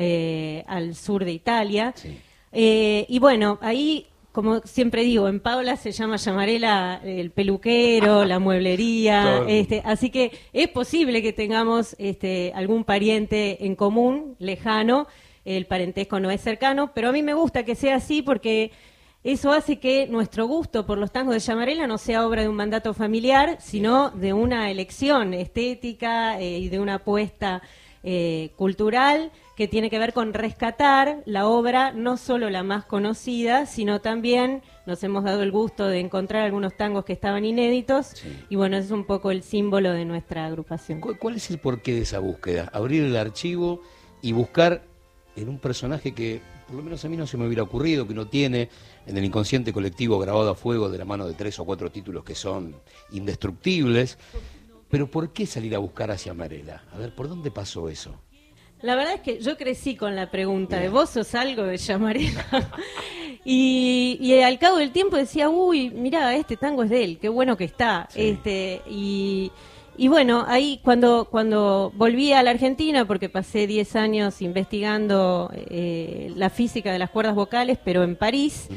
al sur de Italia. Sí. Y bueno, ahí, como siempre digo, en Paola se llama Ciamarela el peluquero, la mueblería, así que es posible que tengamos algún pariente en común, lejano. El parentesco no es cercano, pero a mí me gusta que sea así porque eso hace que nuestro gusto por los tangos de Ciamarela no sea obra de un mandato familiar, sino de una elección estética y de una apuesta cultural que tiene que ver con rescatar la obra, no solo la más conocida, sino también nos hemos dado el gusto de encontrar algunos tangos que estaban inéditos, y bueno, ese es un poco el símbolo de nuestra agrupación. ¿Cuál es el porqué de esa búsqueda? Abrir el archivo y buscar en un personaje que, por lo menos a mí no se me hubiera ocurrido, que no tiene en el inconsciente colectivo grabado a fuego de la mano de 3 o 4 títulos que son indestructibles. Pero ¿por qué salir a buscar a Ciamarela? A ver, ¿por dónde pasó eso? La verdad es que yo crecí con la pregunta de ¿vos sos algo de Ciamarela? y al cabo del tiempo decía, uy, mirá, este tango es de él, qué bueno que está. Sí. Y bueno, ahí cuando volví a la Argentina, porque pasé 10 años investigando la física de las cuerdas vocales, pero en París,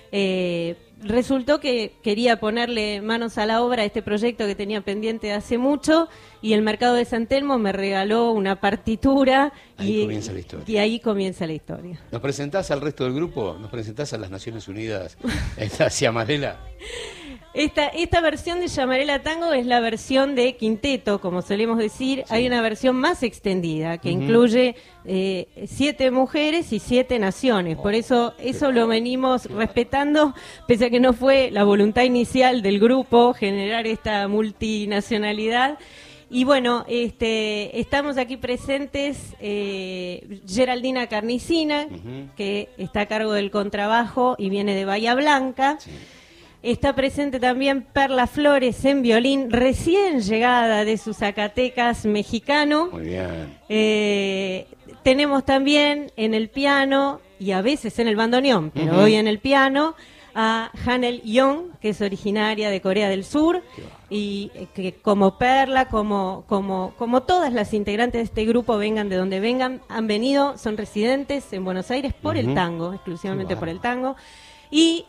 resultó que quería ponerle manos a la obra a este proyecto que tenía pendiente hace mucho, y el Mercado de San Telmo me regaló una partitura. Ahí comienza la historia. Y ahí comienza la historia. ¿Nos presentás al resto del grupo? ¿Nos presentás a las Naciones Unidas a Ciamarela? Esta versión de Ciamarela Tango es la versión de quinteto, como solemos decir. Sí. Hay una versión más extendida que incluye 7 mujeres y 7 naciones. Por eso lo venimos respetando, pese a que no fue la voluntad inicial del grupo generar esta multinacionalidad. Y bueno, estamos aquí presentes Geraldina Carnicina, que está a cargo del contrabajo y viene de Bahía Blanca. Sí. Está presente también Perla Flores en violín, recién llegada de su Zacatecas mexicano. Muy bien. Tenemos también en el piano y a veces en el bandoneón, pero hoy en el piano, a Hanel Young, que es originaria de Corea del Sur, y que como Perla, como todas las integrantes de este grupo, vengan de donde vengan, han venido, son residentes en Buenos Aires por el tango, exclusivamente por el tango. Y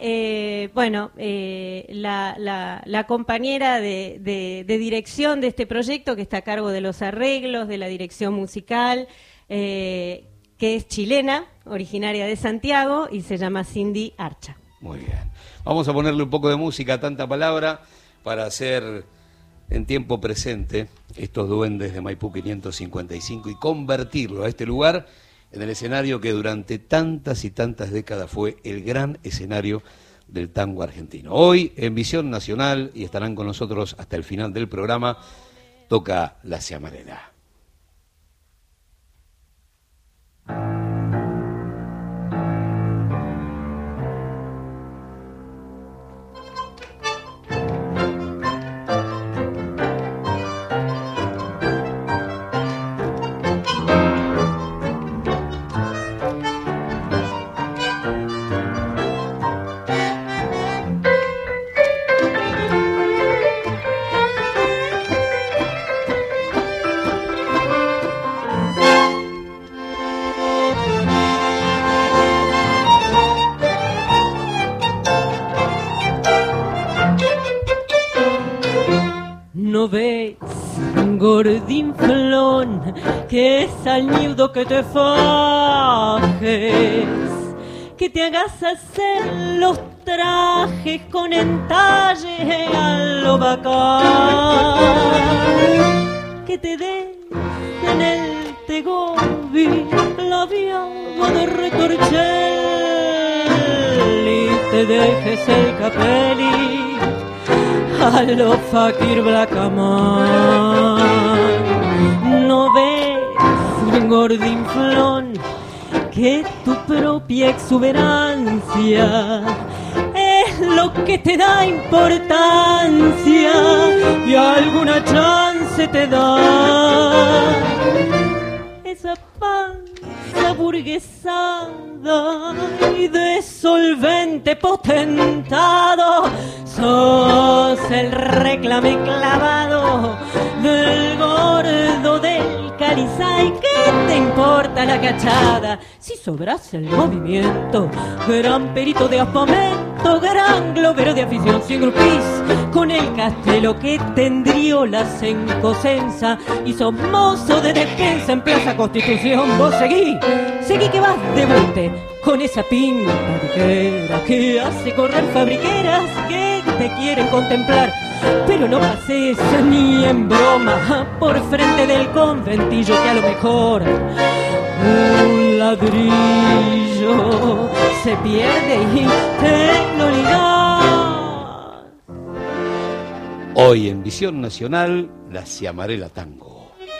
la compañera de dirección de este proyecto, que está a cargo de los arreglos, de la dirección musical, que es chilena, originaria de Santiago, y se llama Cindy Archa. Muy bien. Vamos a ponerle un poco de música a tanta palabra para hacer en tiempo presente estos duendes de Maipú 555 y convertirlo a este lugar en el escenario que durante tantas y tantas décadas fue el gran escenario del tango argentino. Hoy, en Visión Nacional, y estarán con nosotros hasta el final del programa, toca La Ciamarela. ¿No ves, gordinflón, que es al nido que te fajes, que te hagas hacer los trajes con entalle a lo bacán, que te des en el tegobi la viaba de retorchel y te dejes el capelli a lo fakir Blackaman? ¿No ves, gordinflón, que tu propia exuberancia es lo que te da importancia y alguna chance te da? Esa panza burguesada y de solvente potentado, sos el reclame clavado del gordo del Calizay. ¿Qué te importa la cachada si sobras el movimiento? Gran perito de aspamento, gran globero de afición sin grupís, con el castelo que tendrió la sencosenza y sos mozo de defensa en Plaza Constitución. Vos seguí que vas de bote con esa pinta tijera que hace correr fabriqueras que te quieren contemplar, pero no pases ni en broma por frente del conventillo, que a lo mejor un ladrillo se pierde y te lo ligas. Hoy en Visión Nacional, La Ciamarela Tango.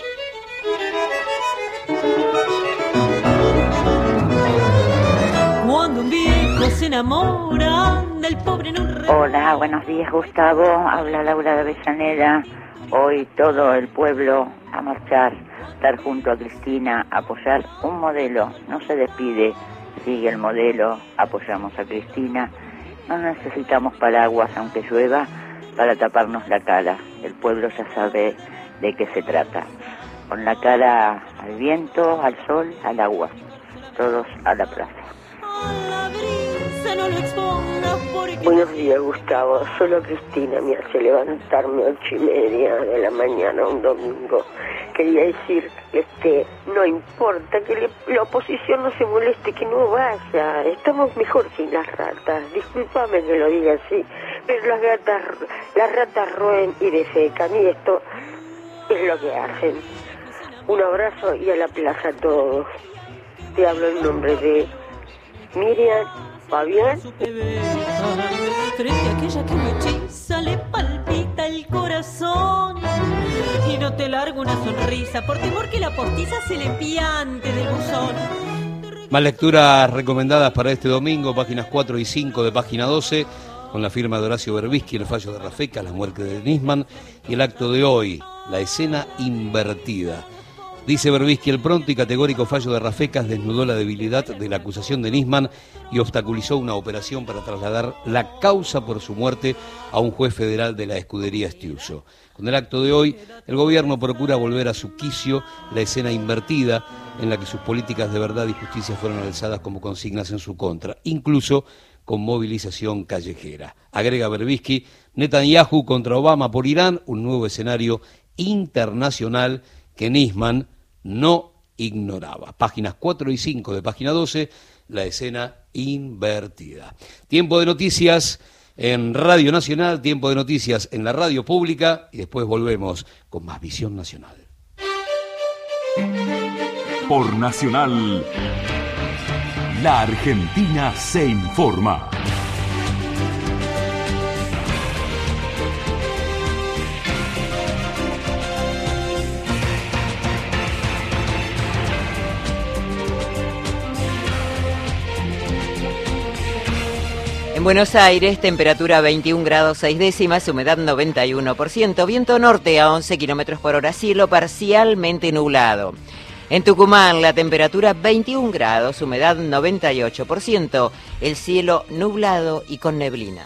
Cuando un viejo se enamora del pobre en un... Hola, buenos días, Gustavo. Habla Laura de Avellaneda. Hoy todo el pueblo a marchar, estar junto a Cristina, apoyar un modelo. No se despide, sigue el modelo, apoyamos a Cristina. No necesitamos paraguas, aunque llueva, para taparnos la cara. El pueblo ya sabe de qué se trata. Con la cara al viento, al sol, al agua. Todos a la plaza. No lo expongas porque... Buenos días, Gustavo. Solo Cristina me hace levantarme 8:30 de la mañana un domingo. Quería decir que no importa que la oposición no se moleste, que no vaya. Estamos mejor sin las ratas. Discúlpame que lo diga así, pero las ratas roen y defecan, y esto es lo que hacen. Un abrazo y a la plaza a todos. Te hablo en nombre de Miriam, Fabián. Frente a aquella que lo hechiza, le palpita el corazón y no te larga una sonrisa por temor que la postiza se le piante del buzón. Más lecturas recomendadas para este domingo, páginas 4 y 5 de página 12. con la firma de Horacio Berbisky, el fallo de Rafecas, la muerte de Nisman, y el acto de hoy, la escena invertida. Dice Berbisky, el pronto y categórico fallo de Rafecas desnudó la debilidad de la acusación de Nisman y obstaculizó una operación para trasladar la causa por su muerte a un juez federal de la escudería Estiuso. Con el acto de hoy, el gobierno procura volver a su quicio la escena invertida en la que sus políticas de verdad y justicia fueron alzadas como consignas en su contra, incluso con movilización callejera. Agrega Berbisky, Netanyahu contra Obama por Irán, un nuevo escenario internacional que Nisman no ignoraba. Páginas 4 y 5 de página 12, la escena invertida. Tiempo de noticias en Radio Nacional, tiempo de noticias en la radio pública y después volvemos con más Visión Nacional. Por Nacional, la Argentina se informa. En Buenos Aires, temperatura 21 grados 6 décimas, humedad 91%, viento norte a 11 kilómetros por hora, cielo parcialmente nublado. En Tucumán, la temperatura 21 grados, humedad 98%, el cielo nublado y con neblina.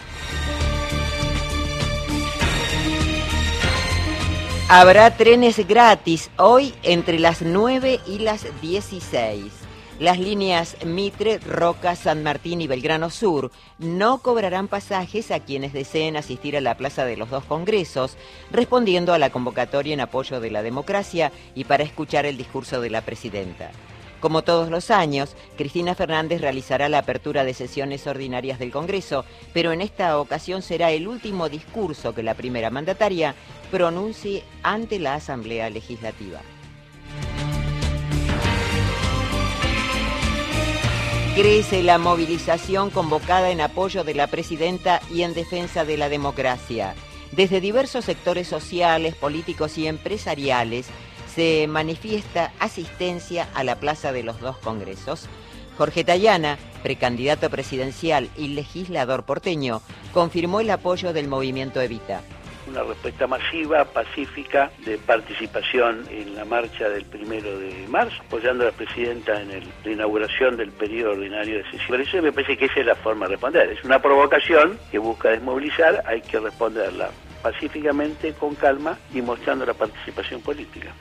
Habrá trenes gratis hoy entre las 9 y las 16. Las líneas Mitre, Roca, San Martín y Belgrano Sur no cobrarán pasajes a quienes deseen asistir a la Plaza de los Dos Congresos, respondiendo a la convocatoria en apoyo de la democracia y para escuchar el discurso de la presidenta. Como todos los años, Cristina Fernández realizará la apertura de sesiones ordinarias del Congreso, pero en esta ocasión será el último discurso que la primera mandataria pronuncie ante la Asamblea Legislativa. Crece la movilización convocada en apoyo de la presidenta y en defensa de la democracia. Desde diversos sectores sociales, políticos y empresariales se manifiesta asistencia a la Plaza de los Dos Congresos. Jorge Tayana, precandidato presidencial y legislador porteño, confirmó el apoyo del movimiento Evita. Una respuesta masiva, pacífica, de participación en la marcha del 1 de marzo, apoyando a la presidenta en la inauguración del periodo ordinario de sesión. Por eso me parece que esa es la forma de responder. Es una provocación que busca desmovilizar, hay que responderla pacíficamente, con calma y mostrando la participación política.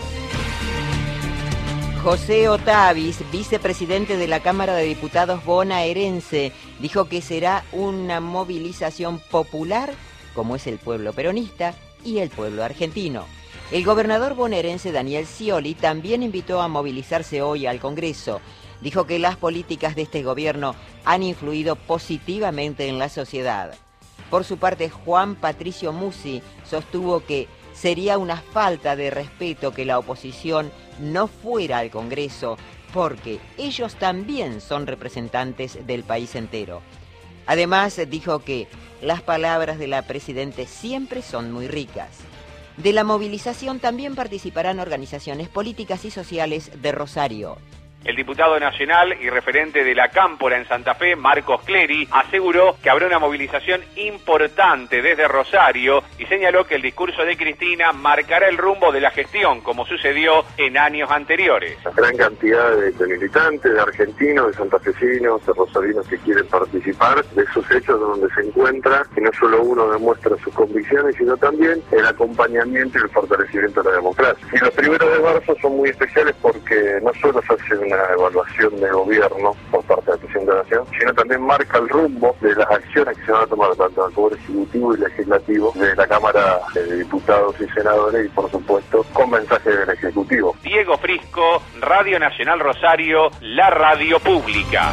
José Otavis, vicepresidente de la Cámara de Diputados bonaerense, dijo que será una movilización popular como es el pueblo peronista y el pueblo argentino. El gobernador bonaerense Daniel Scioli también invitó a movilizarse hoy al Congreso. Dijo que las políticas de este gobierno han influido positivamente en la sociedad. Por su parte, Juan Patricio Musi sostuvo que sería una falta de respeto que la oposición no fuera al Congreso, porque ellos también son representantes del país entero. Además, dijo que las palabras de la presidenta siempre son muy ricas. De la movilización también participarán organizaciones políticas y sociales de Rosario. El diputado nacional y referente de la Cámpora en Santa Fe, Marcos Clery, aseguró que habrá una movilización importante desde Rosario y señaló que el discurso de Cristina marcará el rumbo de la gestión, como sucedió en años anteriores. La gran cantidad de militantes, de argentinos, de santafesinos, de rosarinos que quieren participar de esos hechos donde se encuentra, que no solo uno demuestra sus convicciones, sino también el acompañamiento y el fortalecimiento de la democracia. Y los 1 de marzo son muy especiales porque no solo se hace una evaluación de gobierno por parte del presidente de la Nación, sino también marca el rumbo de las acciones que se van a tomar tanto en el Poder Ejecutivo y Legislativo de la Cámara de Diputados y Senadores y, por supuesto, con mensaje del Ejecutivo. Diego Frisco, Radio Nacional Rosario, la radio pública.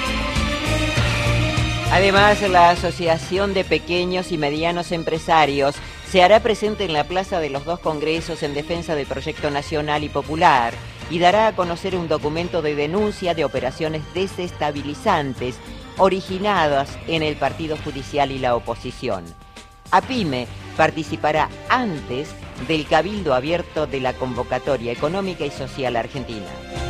Además, la Asociación de Pequeños y Medianos Empresarios se hará presente en la Plaza de los Dos Congresos en defensa del proyecto nacional y popular y dará a conocer un documento de denuncia de operaciones desestabilizantes originadas en el Partido Judicial y la oposición. APYME participará antes del Cabildo Abierto de la Convocatoria Económica y Social Argentina.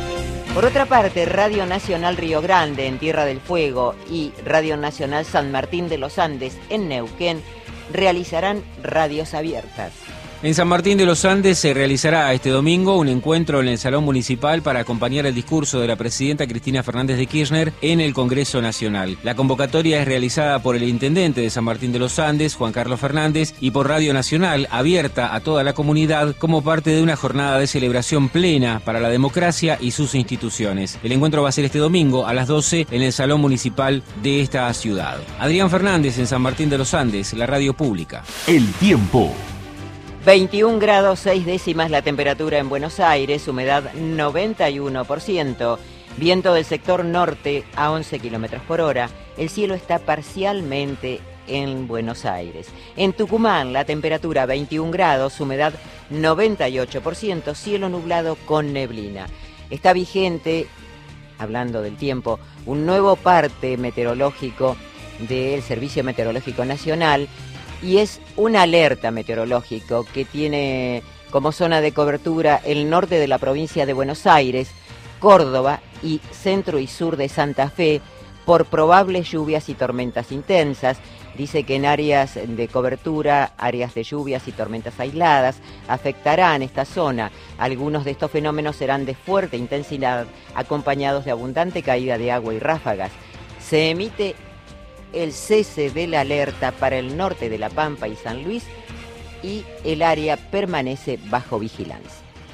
Por otra parte, Radio Nacional Río Grande, en Tierra del Fuego, y Radio Nacional San Martín de los Andes, en Neuquén, realizarán radios abiertas. En San Martín de los Andes se realizará este domingo un encuentro en el Salón Municipal para acompañar el discurso de la presidenta Cristina Fernández de Kirchner en el Congreso Nacional. La convocatoria es realizada por el intendente de San Martín de los Andes, Juan Carlos Fernández, y por Radio Nacional, abierta a toda la comunidad como parte de una jornada de celebración plena para la democracia y sus instituciones. El encuentro va a ser este domingo a las 12 en el Salón Municipal de esta ciudad. Adrián Fernández en San Martín de los Andes, la radio pública. El tiempo. 21 grados 6 décimas la temperatura en Buenos Aires, humedad 91%, viento del sector norte a 11 kilómetros por hora. El cielo está parcialmente en Buenos Aires. En Tucumán, la temperatura 21 grados, humedad 98%, cielo nublado con neblina. Está vigente, hablando del tiempo, un nuevo parte meteorológico del Servicio Meteorológico Nacional, y es un alerta meteorológico que tiene como zona de cobertura el norte de la provincia de Buenos Aires, Córdoba y centro y sur de Santa Fe por probables lluvias y tormentas intensas. Dice que en áreas de cobertura, áreas de lluvias y tormentas aisladas afectarán esta zona. Algunos de estos fenómenos serán de fuerte intensidad, acompañados de abundante caída de agua y ráfagas. Se emite el cese de la alerta para el norte de La Pampa y San Luis, y el área permanece bajo vigilancia.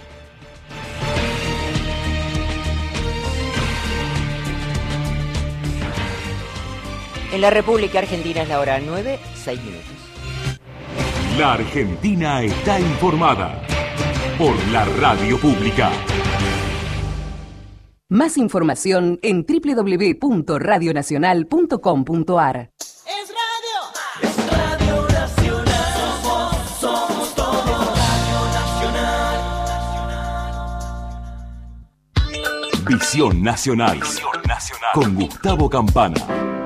En la República Argentina es la hora 9, 6 minutos. La Argentina está informada por la radio pública. Más información en www.radionacional.com.ar. Somos todo Radio Nacional. Visión Nacional. Con Gustavo Campana.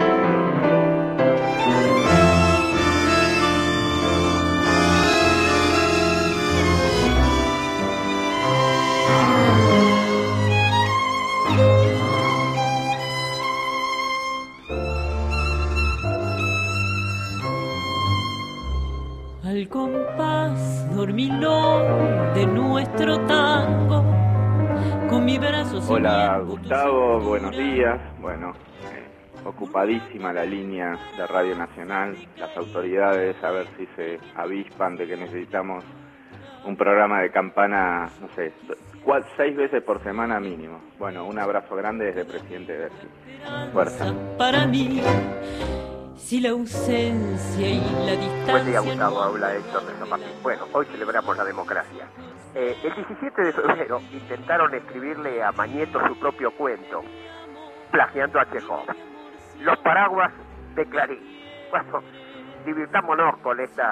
Al compás dormilón de nuestro tango, con mi brazo. Hola Gustavo, buenos días. Bueno, ocupadísima la línea de Radio Nacional, las autoridades a ver si se avispan de que necesitamos un programa de campana, no sé, 6 veces por semana mínimo. Bueno, un abrazo grande desde Presidente Berti. Fuerza. Para mí, si la ausencia y la distancia... Buen día, Gustavo, habla Héctor de San Martín. Bueno, hoy celebramos la democracia. El 17 de febrero intentaron escribirle a Mañeto su propio cuento, plagiando a Chekhov. Los paraguas de Clarín. Bueno, divirtámonos con este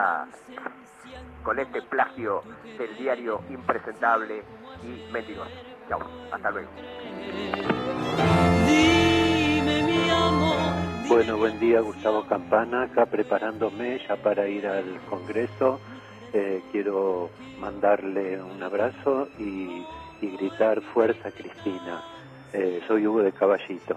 plagio del diario impresentable y mentiroso. Chao, hasta luego. Dime, mi amor. Bueno, buen día, Gustavo Campana, acá preparándome ya para ir al Congreso. Quiero mandarle un abrazo y gritar fuerza Cristina. Soy Hugo de Caballito.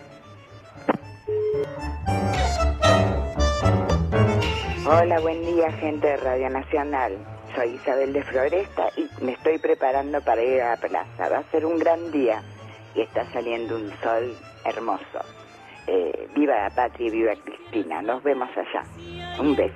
Hola, buen día, gente de Radio Nacional. Soy Isabel de Floresta y me estoy preparando para ir a la plaza. Va a ser un gran día y está saliendo un sol hermoso. Viva la patria y viva Cristina. Nos vemos allá. Un beso.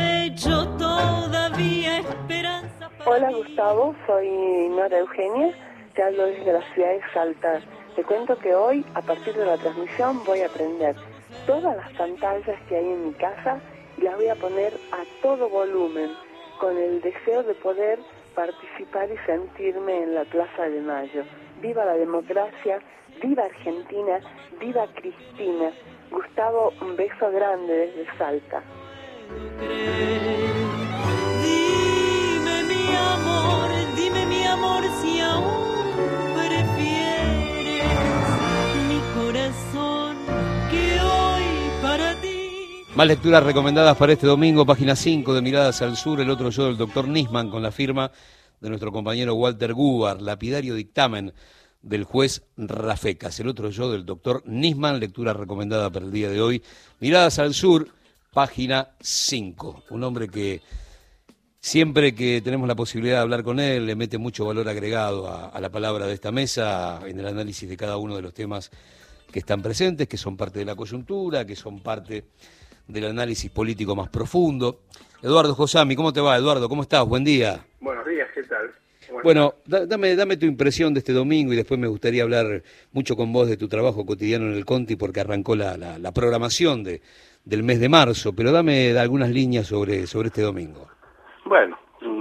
Hola Gustavo, soy Nora Eugenia, te hablo desde la ciudad de Salta. Te cuento que hoy, a partir de la transmisión, voy a prender todas las pantallas que hay en mi casa y las voy a poner a todo volumen, con el deseo de poder participar y sentirme en la Plaza de Mayo. Viva la democracia, viva Argentina, viva Cristina. Gustavo, un beso grande desde Salta. Dime mi amor si aún prefieres mi corazón que hoy para ti. Más lecturas recomendadas para este domingo, página 5 de Miradas al Sur, el otro yo del doctor Nisman, con la firma de nuestro compañero Walter Gubar, lapidario dictamen del juez Rafecas. El otro yo del doctor Nisman, lectura recomendada para el día de hoy. Miradas al Sur, página 5. Un hombre que siempre que tenemos la posibilidad de hablar con él, le mete mucho valor agregado a la palabra de esta mesa, en el análisis de cada uno de los temas que están presentes, que son parte de la coyuntura, que son parte del análisis político más profundo. Eduardo Josami, ¿cómo te va, Eduardo? ¿Cómo estás? Buen día. Buenos días, ¿qué tal? Bueno, dame tu impresión de este domingo y después me gustaría hablar mucho con vos de tu trabajo cotidiano en el Conti porque arrancó la programación del mes de marzo, pero dame algunas líneas sobre este domingo. Bueno,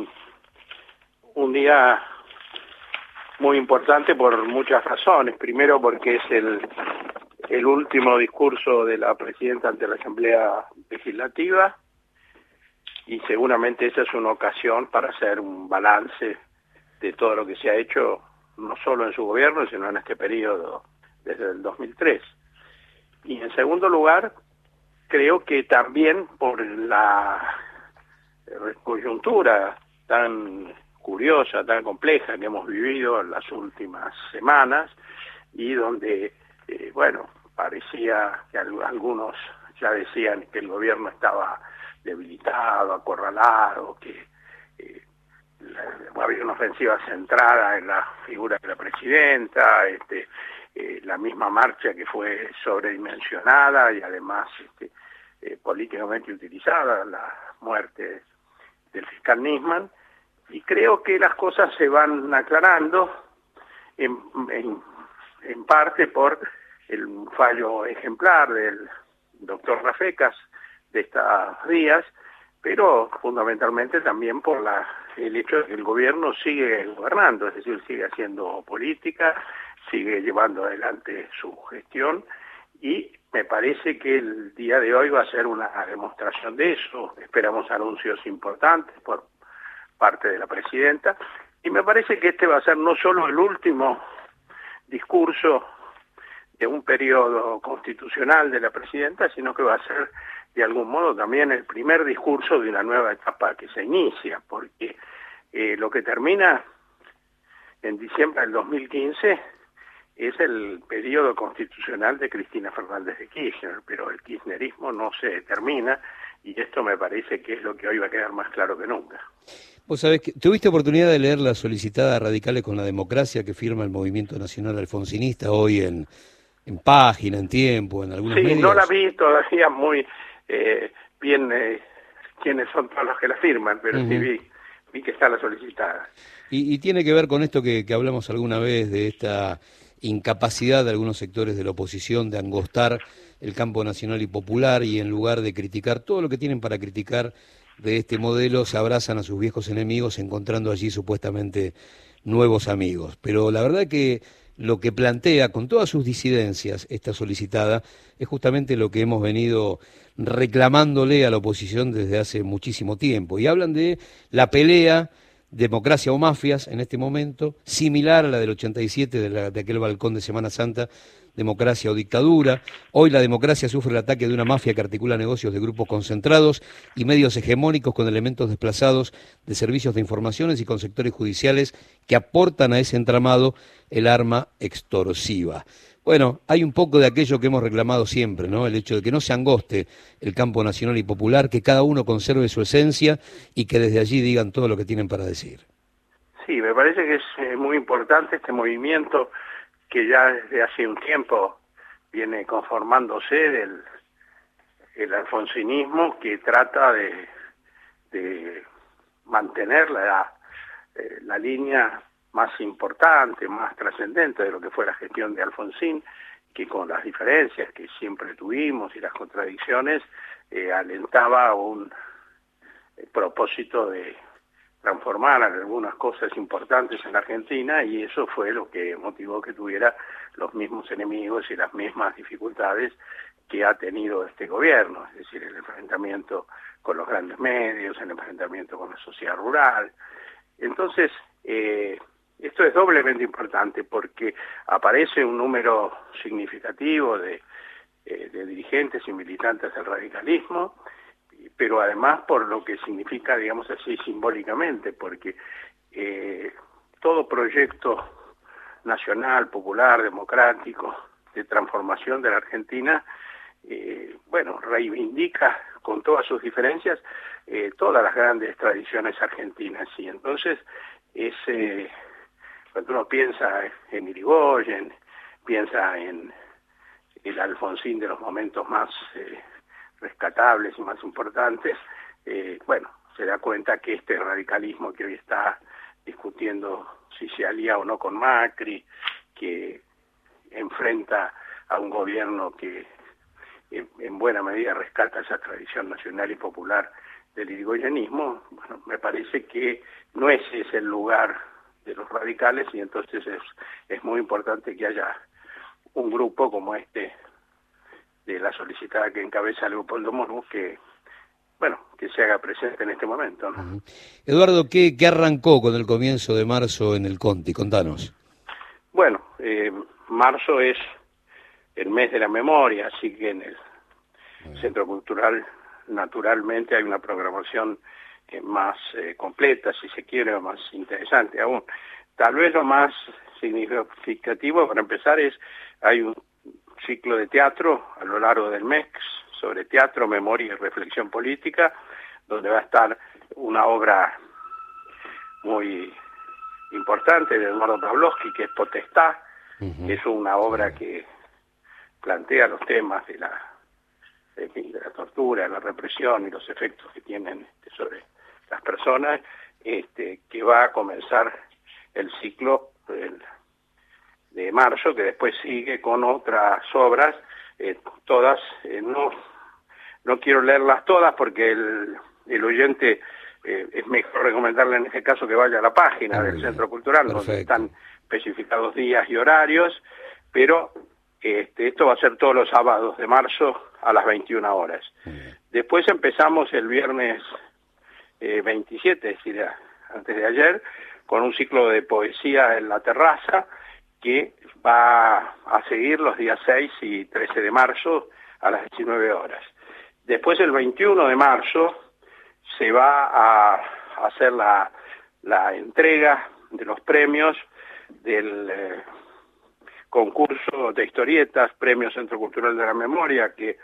un día muy importante por muchas razones. Primero porque es el último discurso de la presidenta ante la Asamblea Legislativa y seguramente esa es una ocasión para hacer un balance de todo lo que se ha hecho, no solo en su gobierno, sino en este periodo desde el 2003. Y en segundo lugar, creo que también por la coyuntura tan curiosa, tan compleja que hemos vivido en las últimas semanas y donde, parecía que algunos ya decían que el gobierno estaba debilitado, acorralado, que había una ofensiva centrada en la figura de la presidenta, la misma marcha que fue sobredimensionada y además políticamente utilizada, la muerte del fiscal Nisman, y creo que las cosas se van aclarando en parte por el fallo ejemplar del doctor Rafecas de estos días, pero fundamentalmente también por el hecho de que el gobierno sigue gobernando, es decir, sigue haciendo política, sigue llevando adelante su gestión y me parece que el día de hoy va a ser una demostración de eso. Esperamos anuncios importantes por parte de la presidenta y me parece que este va a ser no solo el último discurso de un periodo constitucional de la presidenta, sino que va a ser de algún modo también el primer discurso de una nueva etapa que se inicia, porque lo que termina en diciembre del 2015 es el periodo constitucional de Cristina Fernández de Kirchner, pero el kirchnerismo no se termina y esto me parece que es lo que hoy va a quedar más claro que nunca. Vos sabés que tuviste oportunidad de leer la solicitada Radicales con la Democracia que firma el Movimiento Nacional Alfonsinista hoy en Página, en Tiempo, en algunos medios. Sí, no la vi todavía muy bien quiénes son todos los que la firman, pero sí vi que está la solicitada. Y tiene que ver con esto que hablamos alguna vez de esta incapacidad de algunos sectores de la oposición de angostar el campo nacional y popular y en lugar de criticar todo lo que tienen para criticar de este modelo, se abrazan a sus viejos enemigos encontrando allí supuestamente nuevos amigos. Pero la verdad que lo que plantea con todas sus disidencias esta solicitada es justamente lo que hemos venido reclamándole a la oposición desde hace muchísimo tiempo. Y hablan de la pelea democracia o mafias en este momento, similar a la del 87 de aquel balcón de Semana Santa, democracia o dictadura. Hoy la democracia sufre el ataque de una mafia que articula negocios de grupos concentrados y medios hegemónicos con elementos desplazados de servicios de informaciones y con sectores judiciales que aportan a ese entramado el arma extorsiva. Bueno, hay un poco de aquello que hemos reclamado siempre, ¿no? El hecho de que no se angoste el campo nacional y popular, que cada uno conserve su esencia y que desde allí digan todo lo que tienen para decir. Sí, me parece que es muy importante este movimiento que ya desde hace un tiempo viene conformándose el alfonsinismo, que trata de mantener la línea más importante, más trascendente de lo que fue la gestión de Alfonsín, que con las diferencias que siempre tuvimos y las contradicciones, alentaba un propósito de transformar algunas cosas importantes en la Argentina, y eso fue lo que motivó que tuviera los mismos enemigos y las mismas dificultades que ha tenido este gobierno, es decir, el enfrentamiento con los grandes medios, el enfrentamiento con la sociedad rural. Entonces, esto es doblemente importante porque aparece un número significativo de dirigentes y militantes del radicalismo, pero además por lo que significa, digamos así, simbólicamente, porque todo proyecto nacional, popular, democrático, de transformación de la Argentina, reivindica con todas sus diferencias todas las grandes tradiciones argentinas. Y entonces, cuando uno piensa en Irigoyen, piensa en el Alfonsín de los momentos más rescatables y más importantes, se da cuenta que este radicalismo que hoy está discutiendo si se alía o no con Macri, que enfrenta a un gobierno que en buena medida rescata esa tradición nacional y popular del irigoyenismo, me parece que no ese es el lugar de los radicales, y entonces es muy importante que haya un grupo como este de la solicitada que encabeza Leopoldo Monús, que se haga presente en este momento, ¿no? Eduardo, ¿qué arrancó con el comienzo de marzo en el Conti? Contanos. Bueno, marzo es el mes de la memoria, así que en el Centro Cultural naturalmente hay una programación más completa, si se quiere, o más interesante aún. Tal vez lo más significativo para empezar hay un ciclo de teatro a lo largo del mes sobre teatro, memoria y reflexión política, donde va a estar una obra muy importante de Eduardo Pavlovsky, que es Potestad, que es una obra que plantea los temas de la tortura, de la represión y los efectos que tienen sobre las personas, que va a comenzar el ciclo de marzo, que después sigue con otras obras, todas, no quiero leerlas todas porque el oyente es mejor recomendarle en este caso que vaya a la página del Centro Cultural, donde están especificados días y horarios, pero esto va a ser todos los sábados de marzo a las 21 horas. Después empezamos el viernes 27, es decir, antes de ayer, con un ciclo de poesía en la terraza que va a seguir los días 6 y 13 de marzo a las 19 horas. Después, el 21 de marzo, se va a hacer la entrega de los premios del concurso de historietas, Premio Centro Cultural de la Memoria, que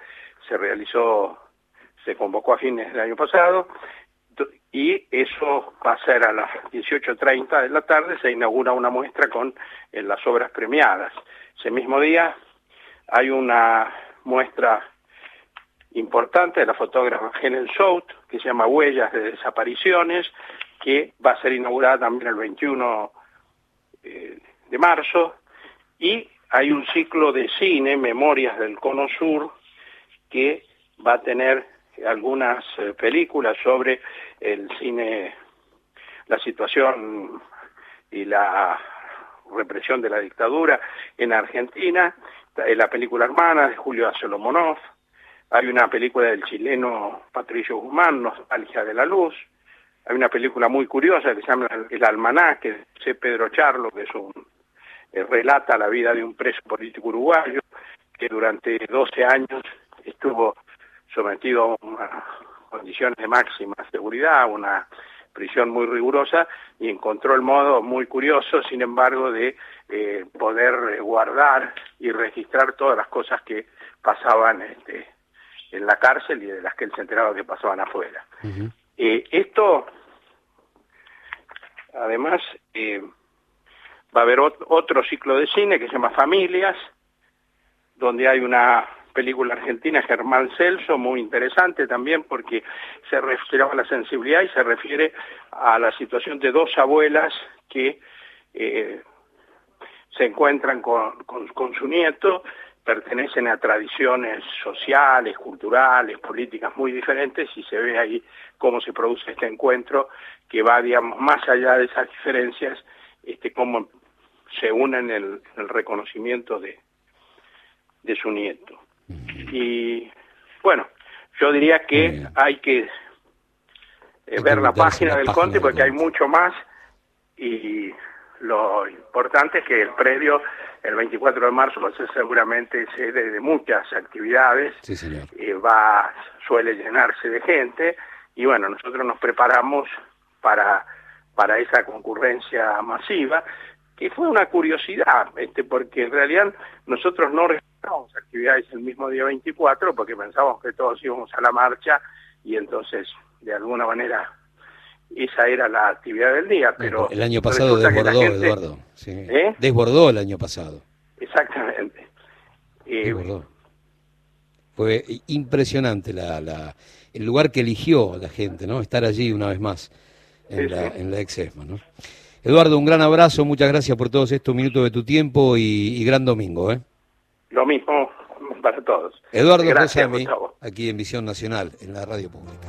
se convocó a fines del año pasado, y eso va a ser a las 18:30 de la tarde, se inaugura una muestra con las obras premiadas. Ese mismo día hay una muestra importante de la fotógrafa Helen South, que se llama Huellas de Desapariciones, que va a ser inaugurada también el 21 de marzo, y hay un ciclo de cine, Memorias del Cono Sur, que va a tener algunas películas sobre el cine, la situación y la represión de la dictadura en Argentina, la película Hermanas de Julio Solomonov, hay una película del chileno Patricio Guzmán, Nostalgia de la Luz, hay una película muy curiosa que se llama El Almanaque, de Pedro Charlo, que relata la vida de un preso político uruguayo que durante 12 años estuvo sometido a condiciones de máxima seguridad, una prisión muy rigurosa, y encontró el modo muy curioso, sin embargo, de poder guardar y registrar todas las cosas que pasaban en la cárcel y de las que él se enteraba que pasaban afuera. Esto, además, va a haber otro ciclo de cine que se llama Familias, donde hay una película argentina, Germán Celso, muy interesante también porque se refiere a la sensibilidad y se refiere a la situación de dos abuelas que se encuentran con su nieto, pertenecen a tradiciones sociales, culturales, políticas muy diferentes, y se ve ahí cómo se produce este encuentro que va, digamos, más allá de esas diferencias, cómo se unen en el reconocimiento de su nieto. Y bueno, yo diría que hay que ver la página del Conti porque hay mucho más, y lo importante es que el predio el 24 de marzo va a ser seguramente sede de muchas actividades, sí, señor. Suele llenarse de gente, y bueno, nosotros nos preparamos para esa concurrencia masiva. que fue una curiosidad, porque en realidad nosotros no realizamos actividades el mismo día 24 porque pensábamos que todos íbamos a la marcha y entonces de alguna manera esa era la actividad del día, pero el año pasado desbordó, gente, Eduardo. Sí. Desbordó el año pasado. Exactamente. Desbordó. Fue impresionante el lugar que eligió la gente, ¿no? Estar allí una vez más en la ex-ESMA, ¿no? Eduardo, un gran abrazo, muchas gracias por todos estos minutos de tu tiempo y gran domingo, ¿eh? Lo mismo para todos. Eduardo Josami, aquí en Visión Nacional, en la radio pública.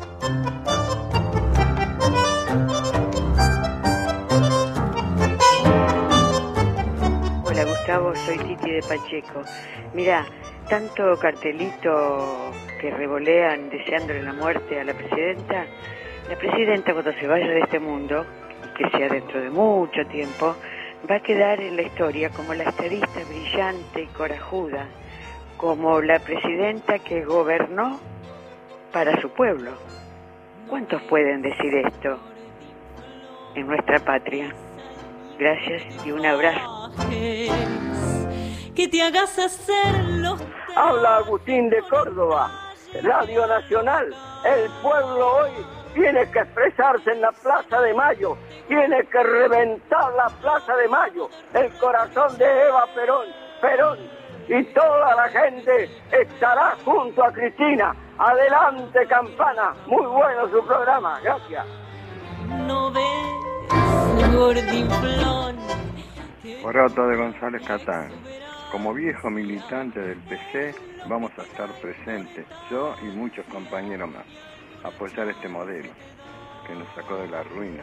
Hola Gustavo, soy Titi de Pacheco. Mira, tanto cartelito que revolean deseándole la muerte a la presidenta cuando se vaya de este mundo, que sea dentro de mucho tiempo, va a quedar en la historia como la estadista brillante y corajuda, como la presidenta que gobernó para su pueblo. ¿Cuántos pueden decir esto en nuestra patria? Gracias y un abrazo. Que te hagas hacerlo. Habla Agustín de Córdoba, Radio Nacional. El pueblo hoy tiene que expresarse en la Plaza de Mayo, tiene que reventar la Plaza de Mayo, el corazón de Eva Perón, y toda la gente estará junto a Cristina. Adelante, Campana, muy bueno su programa, gracias. No ves, gordinflón. Corrato de González Catán. Como viejo militante del PC, vamos a estar presentes, yo y muchos compañeros más, a apoyar este modelo que nos sacó de la ruina.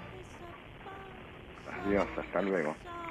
Adiós, hasta luego.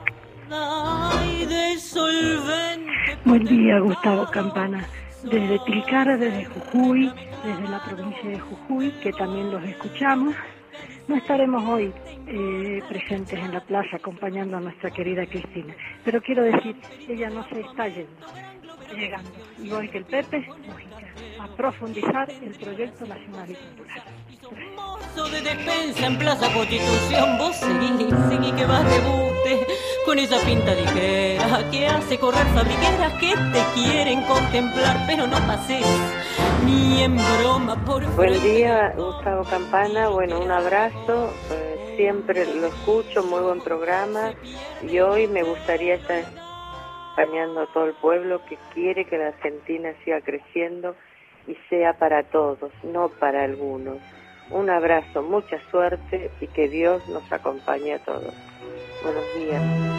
Buen día, Gustavo Campana. Desde Tilcara, desde Jujuy, desde la provincia de Jujuy, que también los escuchamos. No estaremos hoy presentes en la plaza acompañando a nuestra querida Cristina, pero quiero decir, ella no se está llegando, igual que el Pepe Mujica, a profundizar el proyecto nacional y cultural. Mozo de despensa en Plaza Constitución, vos seguí que vas de bute con esa pinta ligera que hace correr fabriqueras que te quieren contemplar, pero no pases ni en broma por frente. Buen día, Gustavo Campana, bueno, un abrazo, siempre lo escucho, muy buen programa, y hoy me gustaría estar acompañando a todo el pueblo que quiere que la Argentina siga creciendo y sea para todos, no para algunos. Un abrazo, mucha suerte y que Dios nos acompañe a todos. Buenos días.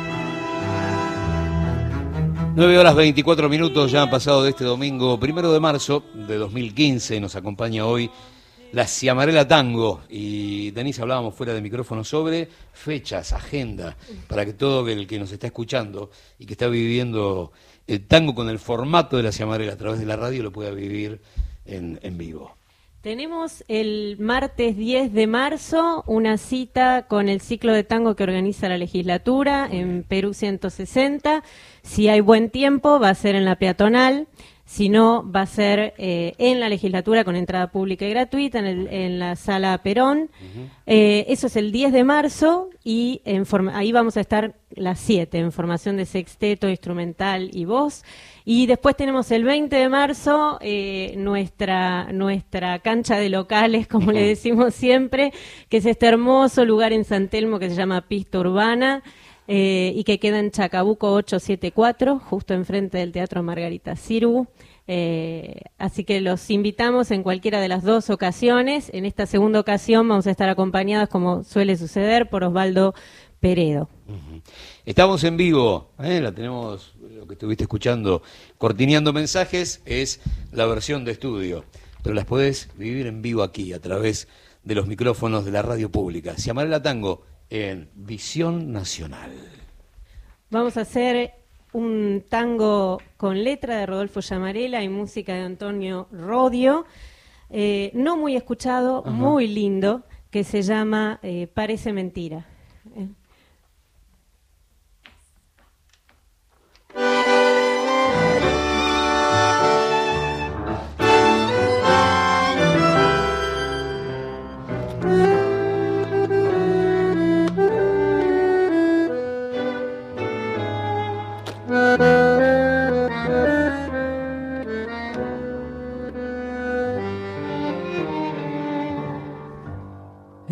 9:24 ya han pasado de este domingo 1 de marzo de 2015. Nos acompaña hoy la Ciamarela Tango. Y Denise, hablábamos fuera de micrófono sobre fechas, agenda, para que todo el que nos está escuchando y que está viviendo el tango con el formato de la Ciamarela a través de la radio lo pueda vivir en vivo. Tenemos el martes 10 de marzo una cita con el ciclo de tango que organiza la legislatura en Perú 160. Si hay buen tiempo va a ser en la peatonal, si no va a ser en la legislatura con entrada pública y gratuita en la sala Perón. Eso es el 10 de marzo y ahí vamos a estar las 7 en formación de sexteto, instrumental y voz. Y después tenemos el 20 de marzo nuestra cancha de locales, como le decimos siempre, que es este hermoso lugar en San Telmo que se llama Pista Urbana y que queda en Chacabuco 874, justo enfrente del Teatro Margarita Xirgu. Así que los invitamos en cualquiera de las dos ocasiones. En esta segunda ocasión vamos a estar acompañadas, como suele suceder, por Osvaldo Peredo. Estamos en vivo, la tenemos, lo que estuviste escuchando, Cortineando Mensajes, es la versión de estudio, pero las podés vivir en vivo aquí, a través de los micrófonos de la radio pública. Ciamarela Tango en Visión Nacional. Vamos a hacer un tango con letra de Rodolfo Ciamarela y música de Antonio Rodio, no muy escuchado, muy lindo, que se llama Parece Mentira.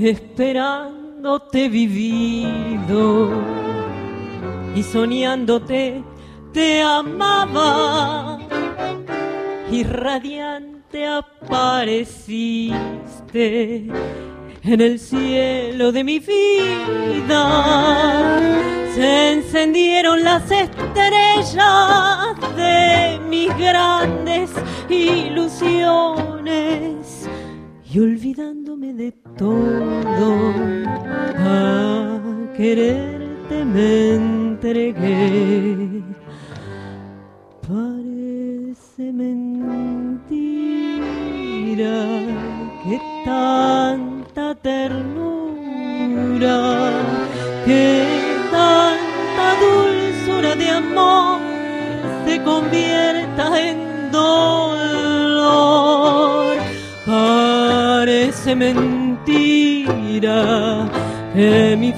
esperándote vivido y soñándote te amaba y radiante apareciste en el cielo de mi vida. Se encendieron las estrellas de mis grandes ilusiones y olvidándome de todo, a quererte me entregué. Parece mentira que tanta ternura, que tanta dulzura de amor se convierta en dolor. Parece mentira que mi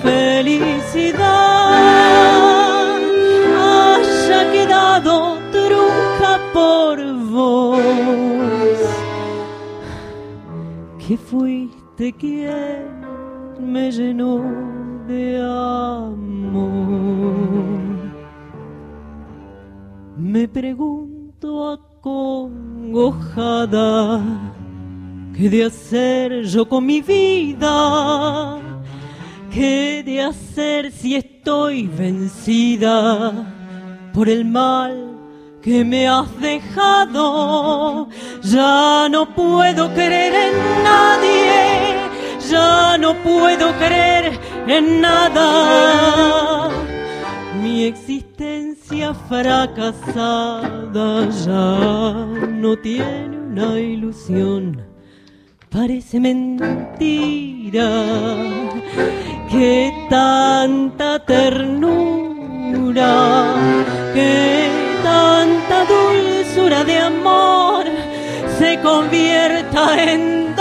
felicidad haya quedado trunca por vos, que fuiste quien me llenó de amor. Me pregunto acongojada, ¿qué de hacer yo con mi vida? ¿Qué de hacer si estoy vencida por el mal que me has dejado? Ya no puedo creer en nadie, ya no puedo creer en nada. Mi existencia fracasada ya no tiene una ilusión. Parece mentira que tanta ternura, que tanta dulzura de amor se convierta en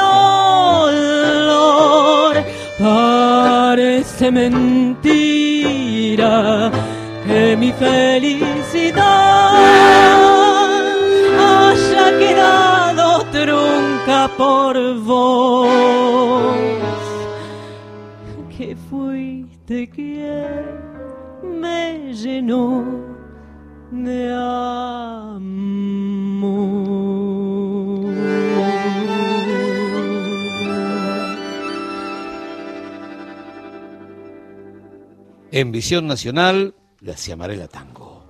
dolor. Parece mentira que mi felicidad haya quedado trunca por vos, que fuiste quien me llenó de amor. En Visión Nacional, la Ciamarela Tango.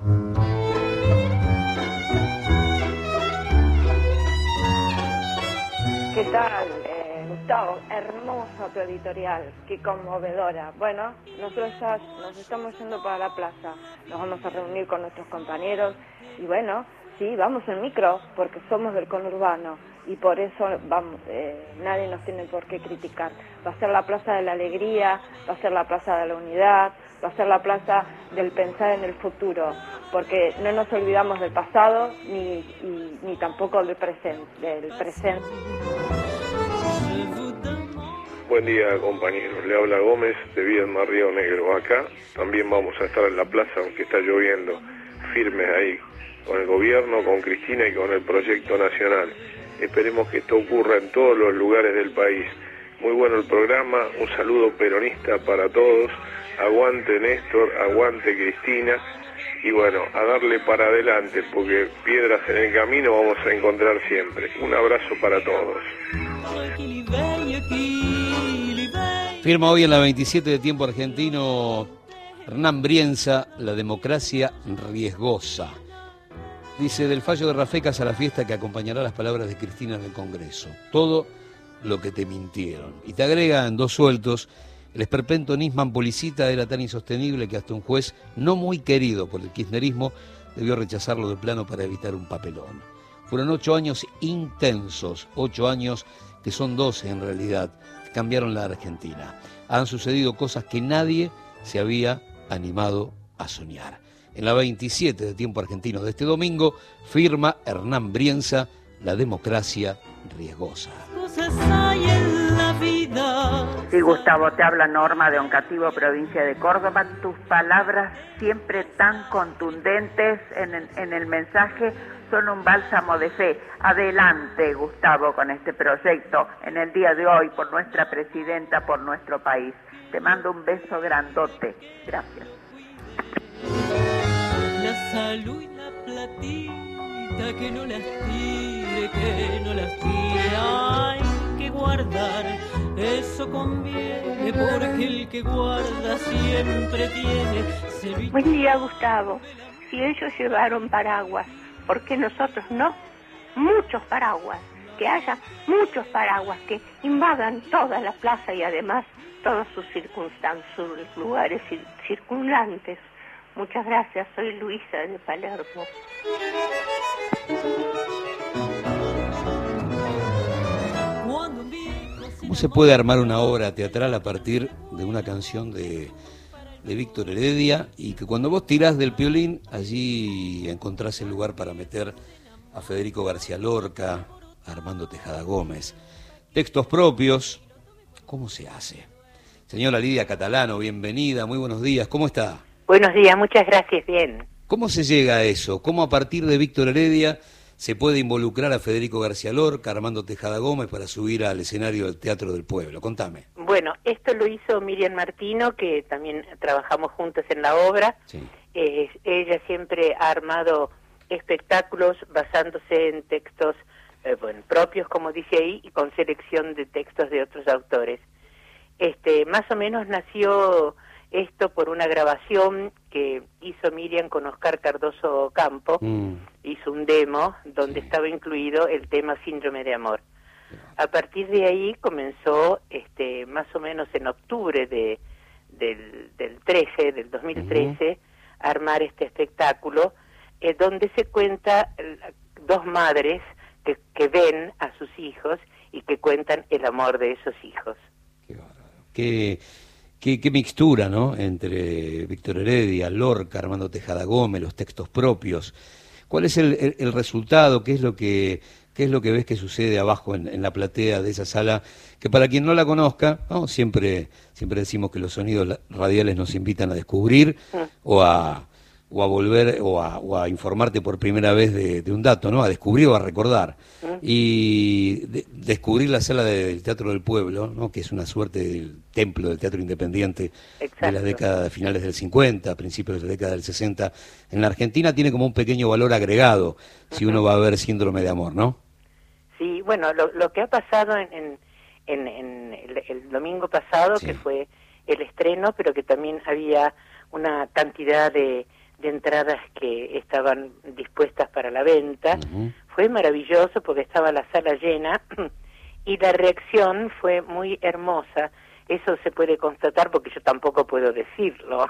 ¿Qué tal, Gustavo? Hermosa tu editorial, qué conmovedora. Bueno, nosotros ya nos estamos yendo para la plaza, nos vamos a reunir con nuestros compañeros y bueno, sí, vamos en micro porque somos del conurbano y por eso vamos, nadie nos tiene por qué criticar. Va a ser la Plaza de la Alegría, va a ser la Plaza de la Unidad, va a ser la plaza del pensar en el futuro, porque no nos olvidamos del pasado ni tampoco del presente. Buen día, compañeros. Le habla Gómez de Viedma, Río Negro. Acá también vamos a estar en la plaza, aunque está lloviendo, firmes ahí, con el gobierno, con Cristina y con el proyecto nacional. Esperemos que esto ocurra en todos los lugares del país. Muy bueno el programa, un saludo peronista para todos. Aguante Néstor, aguante Cristina. Y bueno, a darle para adelante, porque piedras en el camino vamos a encontrar siempre. Un abrazo para todos. Firma hoy en la 27 de Tiempo Argentino Hernán Brienza, La democracia riesgosa. Dice, del fallo de Rafecas a la fiesta que acompañará las palabras de Cristina en el Congreso. Todo lo que te mintieron. Y te agrega en dos sueltos, el esperpento Nisman Policita era tan insostenible que hasta un juez no muy querido por el kirchnerismo debió rechazarlo de plano para evitar un papelón. Fueron 8 años intensos, 8 años que son 12 en realidad, que cambiaron la Argentina. Han sucedido cosas que nadie se había animado a soñar. En la 27 de Tiempo Argentino de este domingo, firma Hernán Brienza, La democracia riesgosa. Cosas hay en la vida. Sí, Gustavo, te habla Norma de Oncativo, provincia de Córdoba. Tus palabras, siempre tan contundentes en el mensaje, son un bálsamo de fe. Adelante, Gustavo, con este proyecto en el día de hoy, por nuestra presidenta, por nuestro país. Te mando un beso grandote. Gracias. La salud y la platita, que no las tire, que no las tire. Hay que guardar, eso conviene, porque el que guarda siempre tiene. Buen día, Gustavo. Si ellos llevaron paraguas, ¿por qué nosotros no? Muchos paraguas, que haya muchos paraguas que invadan toda la plaza y además todos sus circunstancias, sus lugares circundantes. Muchas gracias, soy Luisa de Palermo. ¿Cómo se puede armar una obra teatral a partir de una canción de Víctor Heredia y que cuando vos tirás del piolín, allí encontrás el lugar para meter a Federico García Lorca, a Armando Tejada Gómez? Textos propios, ¿cómo se hace? Señora Lidia Catalano, bienvenida, muy buenos días, ¿cómo está? Buenos días, muchas gracias, bien. ¿Cómo se llega a eso? ¿Cómo a partir de Víctor Heredia se puede involucrar a Federico García Lorca, Armando Tejada Gómez para subir al escenario del Teatro del Pueblo? Contame. Bueno, esto lo hizo Miriam Martino, que también trabajamos juntos en la obra. Sí. Ella siempre ha armado espectáculos basándose en textos propios, como dice ahí, y con selección de textos de otros autores. Más o menos nació esto por una grabación que hizo Miriam con Oscar Cardoso Campo. Hizo un demo donde estaba incluido el tema Síndrome de Amor. A partir de ahí comenzó, más o menos en octubre del 2013, a armar este espectáculo, donde se cuenta dos madres que ven a sus hijos y que cuentan el amor de esos hijos. Qué mixtura, ¿no? Entre Víctor Heredia, Lorca, Armando Tejada Gómez, los textos propios. ¿Cuál es el resultado? ¿Qué es lo que ves que sucede abajo en la platea de esa sala? Que para quien no la conozca, ¿no? Siempre decimos que los sonidos radiales nos invitan a descubrir o a volver o a informarte por primera vez de un dato, ¿no? A descubrir o a recordar. Y descubrir la sala del Teatro del Pueblo, ¿no? Que es una suerte del templo del teatro independiente. Exacto. De las décadas finales del 50, principios de la década del 60. En la Argentina tiene como un pequeño valor agregado si uno va a ver Síndrome de Amor, ¿no? Sí, bueno, lo que ha pasado en el domingo pasado, que fue el estreno, pero que también había una cantidad de entradas que estaban dispuestas para la venta. Fue maravilloso porque estaba la sala llena y la reacción fue muy hermosa. Eso se puede constatar porque yo tampoco puedo decirlo.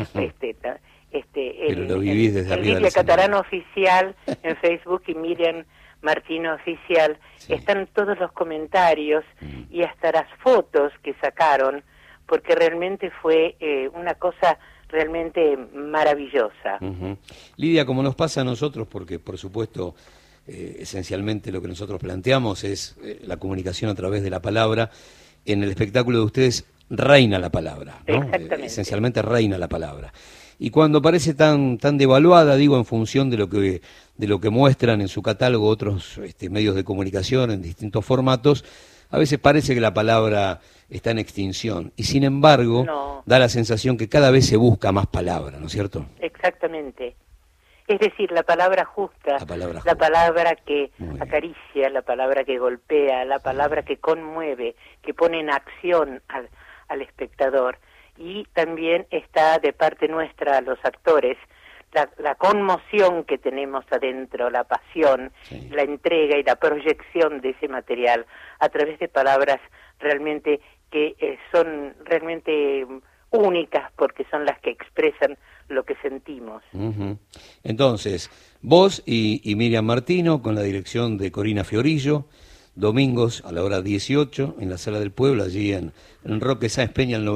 Pero lo vivís desde arriba. Lidia Catalano Oficial en Facebook y Miriam Martino Oficial, están todos los comentarios y hasta las fotos que sacaron, porque realmente fue una cosa realmente maravillosa. Lidia, como nos pasa a nosotros, porque por supuesto esencialmente lo que nosotros planteamos es la comunicación a través de la palabra, en el espectáculo de ustedes reina la palabra, ¿no? Exactamente. Esencialmente reina la palabra. Y cuando parece tan devaluada, digo, en función de lo que muestran en su catálogo otros medios de comunicación en distintos formatos, a veces parece que la palabra está en extinción. Y sin embargo, da la sensación que cada vez se busca más palabra, ¿no es cierto? Exactamente. Es decir, la palabra justa, la palabra que acaricia, la palabra que golpea, la palabra que conmueve, que pone en acción al espectador. Y también está de parte nuestra, los actores, la conmoción que tenemos adentro, la pasión, la entrega y la proyección de ese material a través de palabras realmente que son realmente únicas porque son las que expresan lo que sentimos. Entonces, vos y Miriam Martino, con la dirección de Corina Fiorillo, domingos a la hora 18 en la Sala del Pueblo, allí en Roque Sáenz Peña, el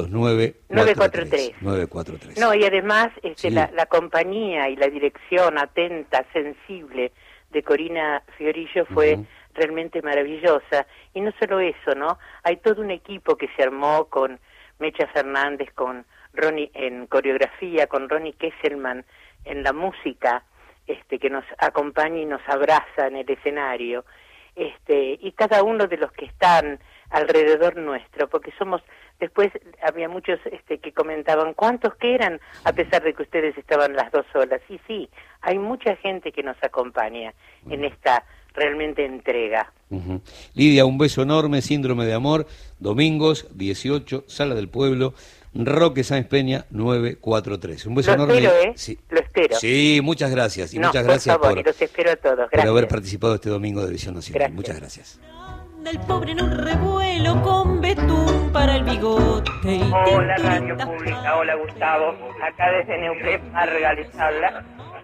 943. No, y además la compañía y la dirección atenta, sensible de Corina Fiorillo fue realmente maravillosa. Y no solo eso, ¿no? Hay todo un equipo que se armó con Mecha Fernández, con Ronnie en coreografía, con Ronnie Kesselman en la música, que nos acompaña y nos abraza en el escenario, y cada uno de los que están alrededor nuestro, porque somos, después había muchos que comentaban cuántos que eran, a pesar de que ustedes estaban las 2 solas. Y sí, hay mucha gente que nos acompaña en esta realmente entrega. Lidia, un beso enorme, Síndrome de Amor, domingos 18, Sala del Pueblo, Roque Sáenz Peña 943. Un beso enorme. Lo espero, Sí. Lo espero. Sí, muchas gracias. Y muchas gracias por favor, los espero a todos. Gracias. por haber participado este domingo de Visión Nacional. Gracias. Muchas gracias. Del pobre en un revuelo con betún para el bigote. Hola Radio Pública, hola Gustavo, acá desde Neuquén, Marga les habla.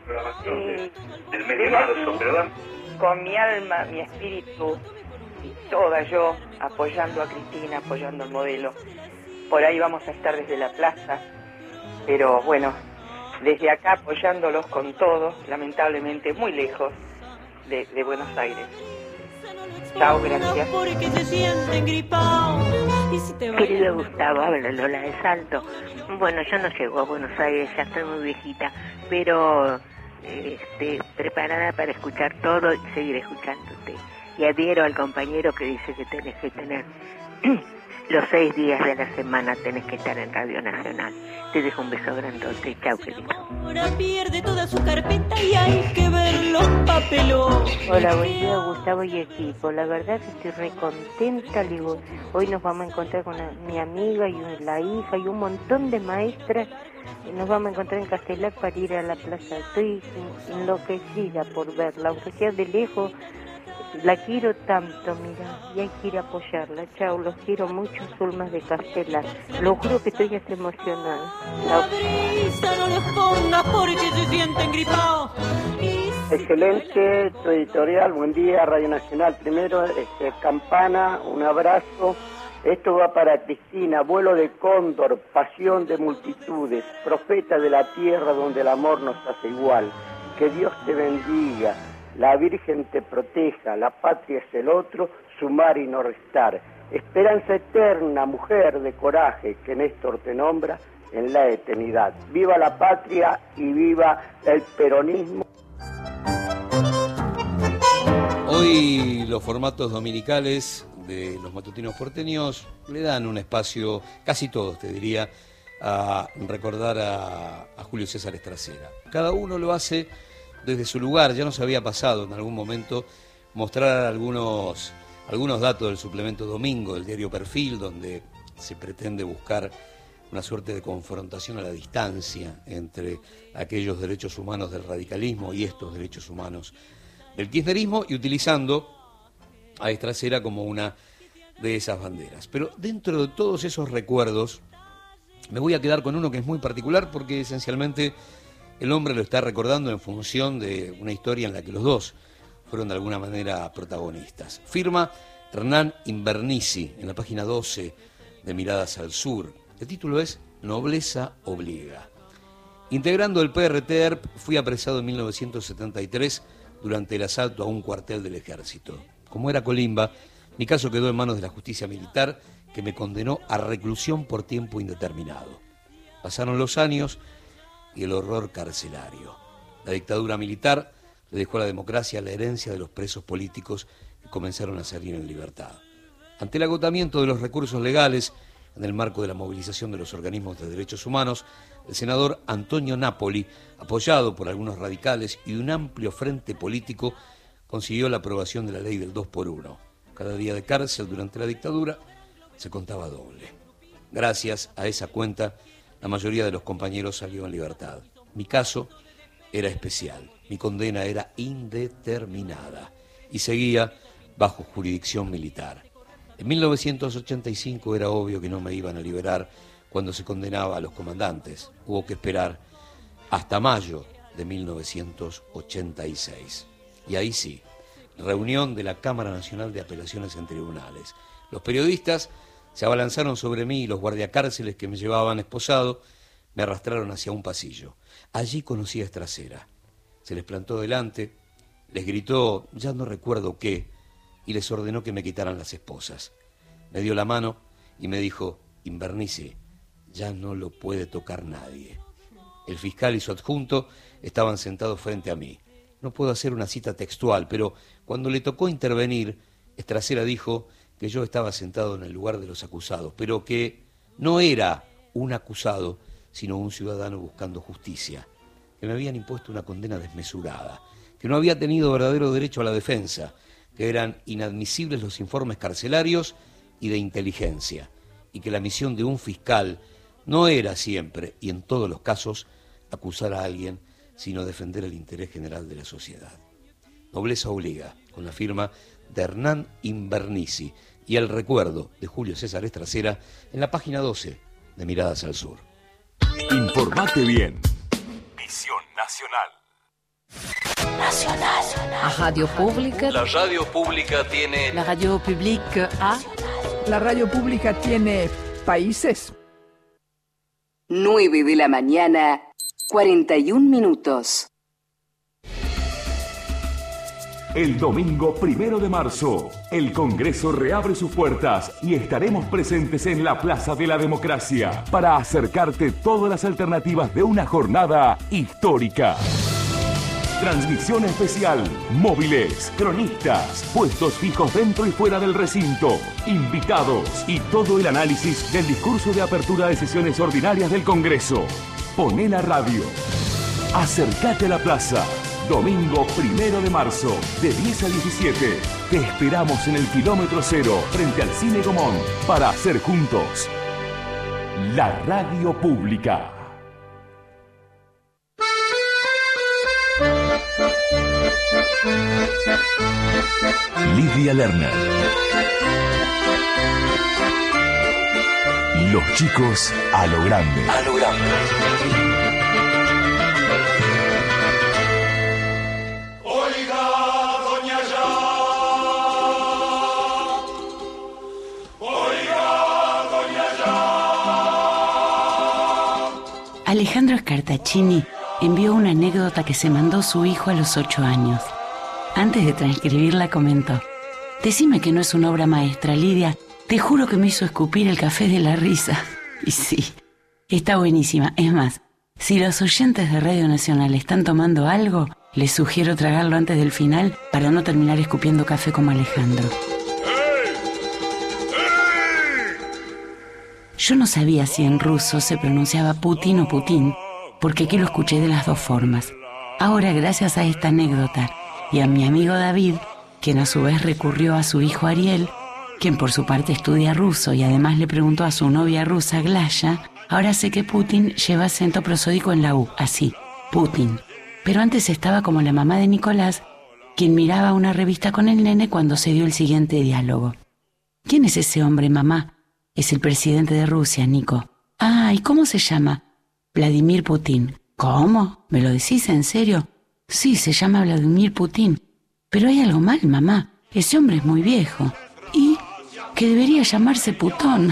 Desde aquí, con mi alma, mi espíritu y toda yo apoyando a Cristina, apoyando al modelo. Por ahí vamos a estar desde la plaza, pero bueno, desde acá apoyándolos con todo, lamentablemente muy lejos de Buenos Aires. Chao, gracias. Porque se sienten gripados. Querido Gustavo, habla Lola de Salto. Bueno, yo no llego a Buenos Aires, ya estoy muy viejita, pero preparada para escuchar todo y seguir escuchándote. Y adhiero al compañero que dice que tenés que tener los 6 días de la semana, tenés que estar en Radio Nacional. Te dejo un beso grandote. Chao, querido. Ahora pierde toda su carpeta y hay que ver los papelones. Hola, buen día Gustavo y equipo. La verdad que estoy recontenta. Digo, hoy nos vamos a encontrar con mi amiga y la hija y un montón de maestras. Nos vamos a encontrar en Castelar para ir a la plaza. Estoy enloquecida por verla, aunque sea de lejos. La quiero tanto, mira, y hay que ir a apoyarla. Chao, los quiero mucho, Zulmas de Castelar. Lo juro que estoy hasta emocionada. La brisa no los pongas porque se sienten gripados. Excelente tu editorial, buen día Radio Nacional. Primero, Campana, un abrazo. Esto va para Cristina, vuelo de cóndor, pasión de multitudes, profeta de la tierra donde el amor nos hace igual. Que Dios te bendiga. La Virgen te proteja, la patria es el otro, sumar y no restar. Esperanza eterna, mujer de coraje, que Néstor te nombra en la eternidad. Viva la patria y viva el peronismo. Hoy los formatos dominicales de los matutinos porteños le dan un espacio, casi todos te diría, a recordar a Julio César Estracera. Cada uno lo hace desde su lugar. Ya nos había pasado en algún momento mostrar algunos datos del suplemento Domingo del diario Perfil, donde se pretende buscar una suerte de confrontación a la distancia entre aquellos derechos humanos del radicalismo y estos derechos humanos del kirchnerismo, y utilizando a Estracera como una de esas banderas. Pero dentro de todos esos recuerdos me voy a quedar con uno que es muy particular, porque esencialmente el hombre lo está recordando en función de una historia en la que los dos fueron de alguna manera protagonistas. Firma Hernán Invernici en la página 12 de Miradas al Sur. El título es Nobleza obliga. Integrando el PRT-ERP, fui apresado en 1973 durante el asalto a un cuartel del ejército. Como era colimba, mi caso quedó en manos de la justicia militar, que me condenó a reclusión por tiempo indeterminado. Pasaron los años y el horror carcelario. La dictadura militar le dejó a la democracia la herencia de los presos políticos que comenzaron a salir en libertad. Ante el agotamiento de los recursos legales, en el marco de la movilización de los organismos de derechos humanos, el senador Antonio Napoli, apoyado por algunos radicales y un amplio frente político, consiguió la aprobación de la ley del 2x1. Cada día de cárcel durante la dictadura se contaba doble. Gracias a esa cuenta, la mayoría de los compañeros salió en libertad. Mi caso era especial, mi condena era indeterminada y seguía bajo jurisdicción militar. En 1985 era obvio que no me iban a liberar cuando se condenaba a los comandantes. Hubo que esperar hasta mayo de 1986. Y ahí sí, reunión de la Cámara Nacional de Apelaciones en Tribunales. Los periodistas se abalanzaron sobre mí y los guardiacárceles que me llevaban esposado me arrastraron hacia un pasillo. Allí conocí a Estracera. Se les plantó delante, les gritó, ya no recuerdo qué, y les ordenó que me quitaran las esposas. Me dio la mano y me dijo: Invernici, ya no lo puede tocar nadie. El fiscal y su adjunto estaban sentados frente a mí. No puedo hacer una cita textual, pero cuando le tocó intervenir, Estracera dijo que yo estaba sentado en el lugar de los acusados, pero que no era un acusado, sino un ciudadano buscando justicia, que me habían impuesto una condena desmesurada, que no había tenido verdadero derecho a la defensa, que eran inadmisibles los informes carcelarios y de inteligencia, y que la misión de un fiscal no era siempre, y en todos los casos, acusar a alguien, sino defender el interés general de la sociedad. Nobleza obliga, con la firma de Hernán Invernici y el recuerdo de Julio César Estracera en la página 12 de Miradas al Sur. Informate bien. Visión Nacional. La radio pública. La radio pública tiene... La radio pública a... La radio pública tiene países. 9 de la mañana, 41 minutos. El domingo 1 de marzo, el Congreso reabre sus puertas y estaremos presentes en la Plaza de la Democracia para acercarte todas las alternativas de una jornada histórica. Transmisión especial, móviles, cronistas, puestos fijos dentro y fuera del recinto, invitados y todo el análisis del discurso de apertura de sesiones ordinarias del Congreso. Poné la radio. Acércate a la plaza. Domingo 1 de marzo, de 10 a 17. Te esperamos en el kilómetro 0, frente al Cine Gomón, para hacer juntos la radio pública. Lidia Lerner. Los chicos a lo grande. A lo grande. Alejandro Scartaccini envió una anécdota que se mandó su hijo a los 8 años. Antes de transcribirla comentó: decime que no es una obra maestra, Lidia, te juro que me hizo escupir el café de la risa. Y sí, está buenísima. Es más, si los oyentes de Radio Nacional están tomando algo, les sugiero tragarlo antes del final para no terminar escupiendo café como Alejandro. Yo no sabía si en ruso se pronunciaba Putin o Putin, porque aquí lo escuché de las dos formas. Ahora, gracias a esta anécdota y a mi amigo David, quien a su vez recurrió a su hijo Ariel, quien por su parte estudia ruso y además le preguntó a su novia rusa Glasha, ahora sé que Putin lleva acento prosódico en la U, así, Putin. Pero antes estaba como la mamá de Nicolás, quien miraba una revista con el nene cuando se dio el siguiente diálogo. ¿Quién es ese hombre, mamá? Es el presidente de Rusia, Nico. Ah, ¿y cómo se llama? Vladimir Putin. ¿Cómo? ¿Me lo decís en serio? Sí, se llama Vladimir Putin. Pero hay algo mal, mamá. Ese hombre es muy viejo. ¿Y? Que debería llamarse Putón.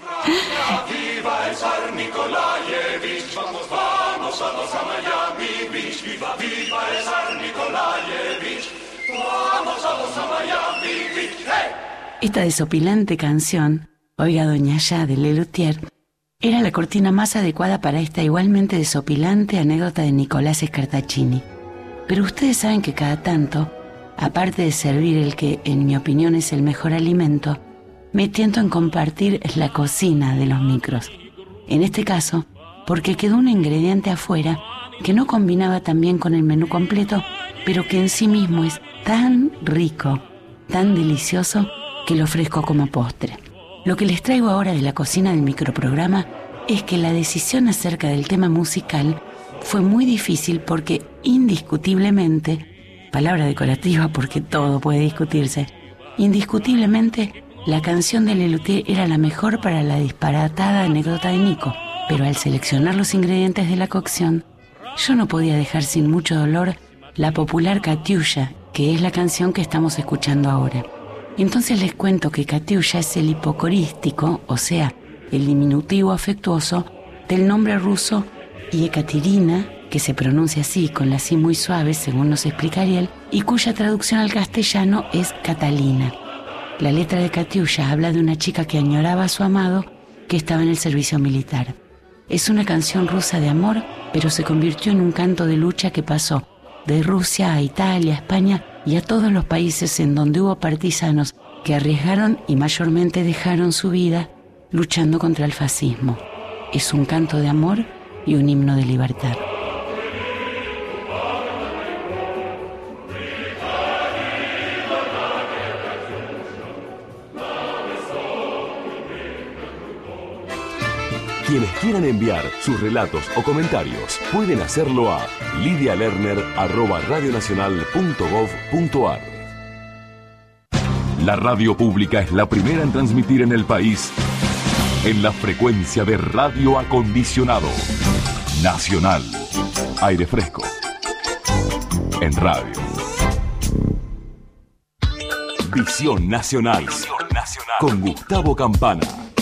Viva el zar Nikolayevich, vamos, vamos todos a Miami Beach. Viva, viva el zar Nikolayevich, vamos todos a Miami Beach. ¡Hey! Esta desopilante canción, Oiga Doña Ya, de Lelutier, era la cortina más adecuada para esta igualmente desopilante anécdota de Nicolás Scartaccini. Pero ustedes saben que cada tanto, aparte de servir el que, en mi opinión, es el mejor alimento, me tiento en compartir la cocina de los micros. En este caso, porque quedó un ingrediente afuera que no combinaba tan bien con el menú completo, pero que en sí mismo es tan rico, tan delicioso, que lo ofrezco como postre. Lo que les traigo ahora de la cocina del microprograma es que la decisión acerca del tema musical fue muy difícil porque indiscutiblemente, palabra decorativa porque todo puede discutirse, indiscutiblemente la canción de Lelutier era la mejor para la disparatada anécdota de Nico, pero al seleccionar los ingredientes de la cocción, yo no podía dejar sin mucho dolor la popular Katiusha, que es la canción que estamos escuchando ahora. Entonces les cuento que Katiusha es el hipocorístico, o sea, el diminutivo afectuoso del nombre ruso Yekaterina, que se pronuncia así, con la sí muy suave, según nos explica Ariel, y cuya traducción al castellano es Catalina. La letra de Katiusha habla de una chica que añoraba a su amado que estaba en el servicio militar. Es una canción rusa de amor, pero se convirtió en un canto de lucha que pasó de Rusia a Italia, a España y a todos los países en donde hubo partisanos que arriesgaron y mayormente dejaron su vida luchando contra el fascismo. Es un canto de amor y un himno de libertad. Quienes quieran enviar sus relatos o comentarios pueden hacerlo a lidialerner@radionacional.gov.ar. La radio pública es la primera en transmitir en el país en la frecuencia de radio acondicionado nacional. Aire fresco en radio. Visión Nacional con Gustavo Campana.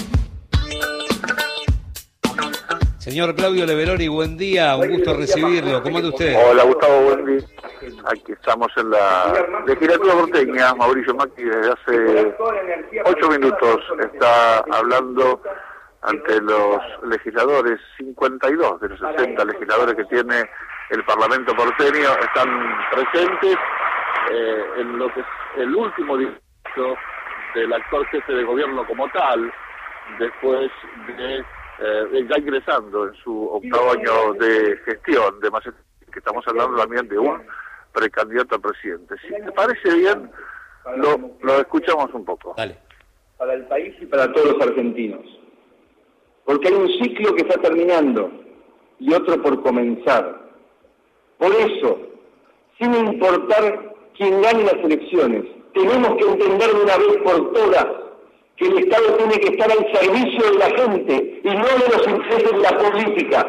Señor Claudio Leveroni, buen día, un gusto recibirlo. ¿Cómo anda usted? Hola Gustavo, buen día. Aquí estamos en la legislatura porteña. Mauricio Macri desde hace 8 minutos está hablando ante los legisladores, 52 de los 60 legisladores que tiene el Parlamento porteño están presentes en lo que es el último discurso del actual jefe de gobierno como tal, después de ya ingresando en su 8º año de gestión, de más que estamos hablando también de un precandidato a presidente. Si te parece bien, lo escuchamos un poco. Dale. Para el país y para todos los argentinos. Porque hay un ciclo que está terminando y otro por comenzar. Por eso, sin importar quién gane las elecciones, tenemos que entender de una vez por todas que el Estado tiene que estar al servicio de la gente y no de los intereses de la política.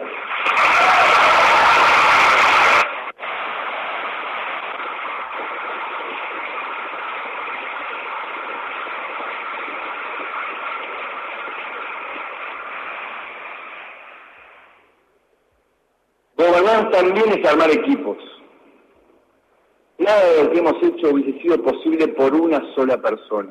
Gobernar también es armar equipos. Nada de lo que hemos hecho hubiese sido posible por una sola persona.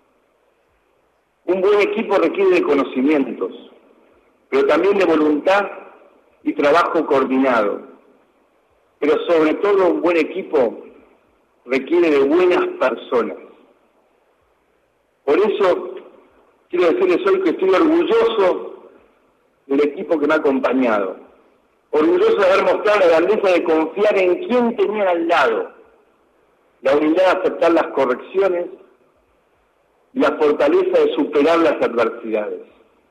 Un buen equipo requiere de conocimientos, pero también de voluntad y trabajo coordinado. Pero sobre todo un buen equipo requiere de buenas personas. Por eso quiero decirles hoy que estoy orgulloso del equipo que me ha acompañado. Orgulloso de haber mostrado la grandeza de confiar en quien tenía al lado, la humildad de aceptar las correcciones y la fortaleza de superar las adversidades.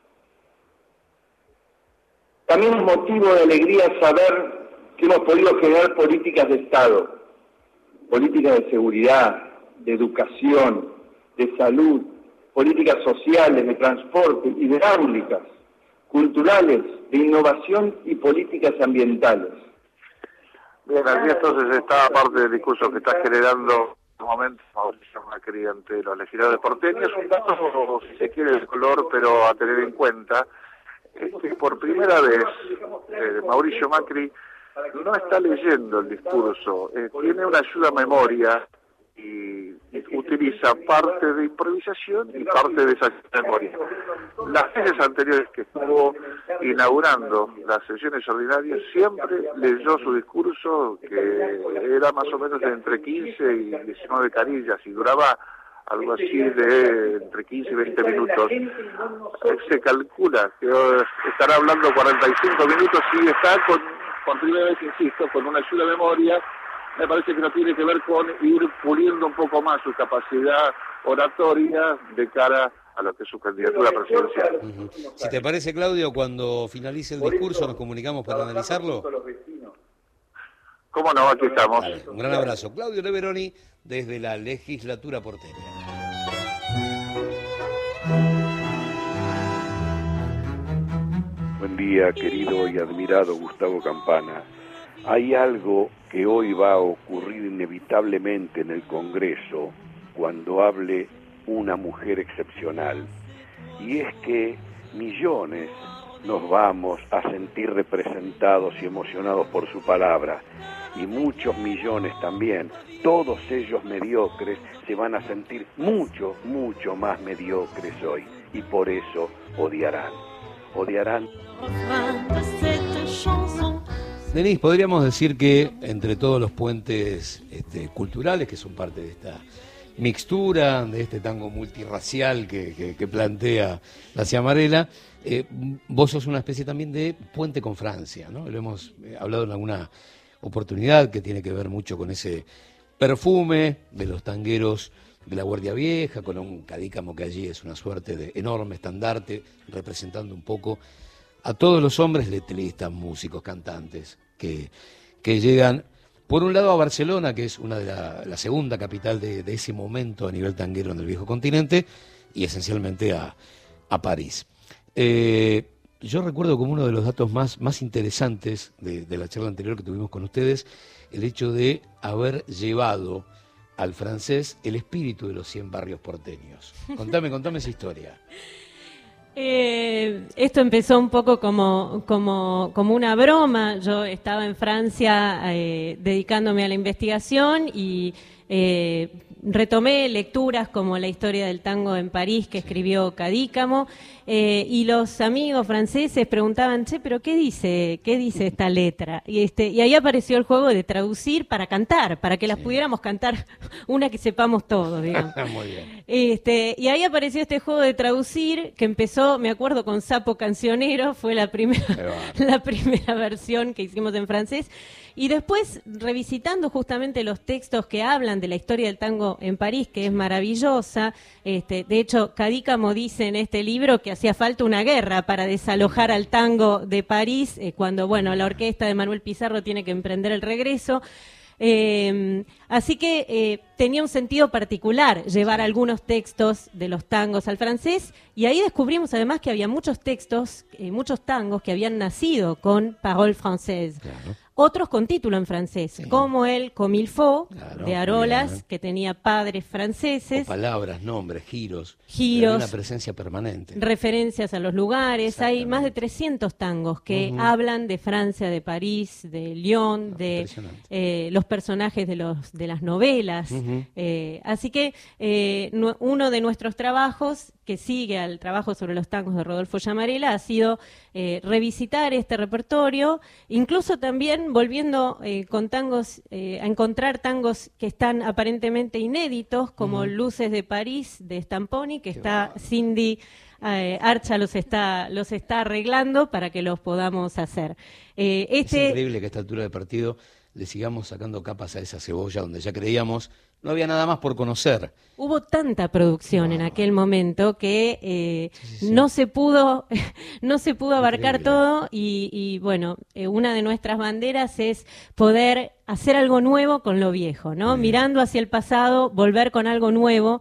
También es motivo de alegría saber que hemos podido generar políticas de Estado, políticas de seguridad, de educación, de salud, políticas sociales, de transporte, hidráulicas, culturales, de innovación y políticas ambientales. Bien, aquí entonces está parte del discurso que está generando en un momento Mauricio Macri ante los legisladores porteños, un dato, si se quiere, de color, pero a tener en cuenta, que por primera vez Mauricio Macri no está leyendo el discurso, tiene una ayuda a memoria y utiliza parte de improvisación y parte de esa memoria. Las veces anteriores que estuvo inaugurando las sesiones ordinarias siempre leyó su discurso, que era más o menos de entre 15 y 19 carillas y duraba algo así de entre 15 y 20 minutos. Se calcula que estará hablando 45 minutos y está por primera vez, insisto, con una ayuda de memoria. Me parece que no tiene que ver con ir puliendo un poco más su capacidad oratoria de cara a lo que es su candidatura presidencial. Si te parece, Claudio, cuando finalice el discurso nos comunicamos para analizarlo. ¿Cómo no? Aquí estamos. Dale, un gran abrazo. Claudio Leveroni, desde la legislatura porteña. Buen día, querido y admirado Gustavo Campana. Hay algo que hoy va a ocurrir inevitablemente en el Congreso cuando hable una mujer excepcional, y es que millones nos vamos a sentir representados y emocionados por su palabra, y muchos millones también, todos ellos mediocres, se van a sentir mucho, mucho más mediocres hoy. Y por eso odiarán. Denis, podríamos decir que entre todos los puentes culturales que son parte de esta mixtura, de este tango multirracial que plantea la Ciamarela, vos sos una especie también de puente con Francia, ¿no? Lo hemos hablado en alguna oportunidad que tiene que ver mucho con ese perfume de los tangueros de la Guardia Vieja, con un cadícamo que allí es una suerte de enorme estandarte, representando un poco a todos los hombres letristas, músicos, cantantes, que llegan, por un lado, a Barcelona, que es una de la segunda capital de ese momento a nivel tanguero en el viejo continente, y esencialmente a París. Yo recuerdo como uno de los datos más interesantes de la charla anterior que tuvimos con ustedes, el hecho de haber llevado al francés el espíritu de los 100 barrios porteños. Contame esa historia. Esto empezó un poco como una broma. Yo estaba en Francia dedicándome a la investigación y retomé lecturas como La historia del tango en París, que escribió Cadícamo, y los amigos franceses preguntaban, che, pero ¿qué dice esta letra? Y ahí apareció el juego de traducir para cantar, para que las pudiéramos cantar una que sepamos todos, digamos. Muy bien. Y ahí apareció este juego de traducir, que empezó, me acuerdo, con Sapo Cancionero, fue la primera versión que hicimos en francés. Y después, revisitando justamente los textos que hablan de la historia del tango en París, que es maravillosa, de hecho, Cadícamo dice en este libro que hacía falta una guerra para desalojar al tango de París, cuando, bueno, la orquesta de Manuel Pizarro tiene que emprender el regreso. Así que tenía un sentido particular llevar algunos textos de los tangos al francés, y ahí descubrimos además que había muchos textos, muchos tangos que habían nacido con parole française. Claro. Otros con título en francés, como el Comme il faut, de Arolas, que tenía padres franceses. O palabras, nombres, giros. Una presencia permanente. Referencias a los lugares. Hay más de 300 tangos que hablan de Francia, de París, de Lyon, de los personajes de las novelas. Así que uno de nuestros trabajos, que sigue al trabajo sobre los tangos de Rodolfo Ciamarela, ha sido revisitar este repertorio, incluso también volviendo con tangos, a encontrar tangos que están aparentemente inéditos, como Luces de París, de Stamponi, que está Cindy Archa los está arreglando para que los podamos hacer. Es increíble que a esta altura del partido le sigamos sacando capas a esa cebolla donde ya creíamos no había nada más por conocer. Hubo tanta producción en aquel momento que no se pudo abarcar todo, y bueno, una de nuestras banderas es poder hacer algo nuevo con lo viejo, ¿no? Mirando hacia el pasado, volver con algo nuevo.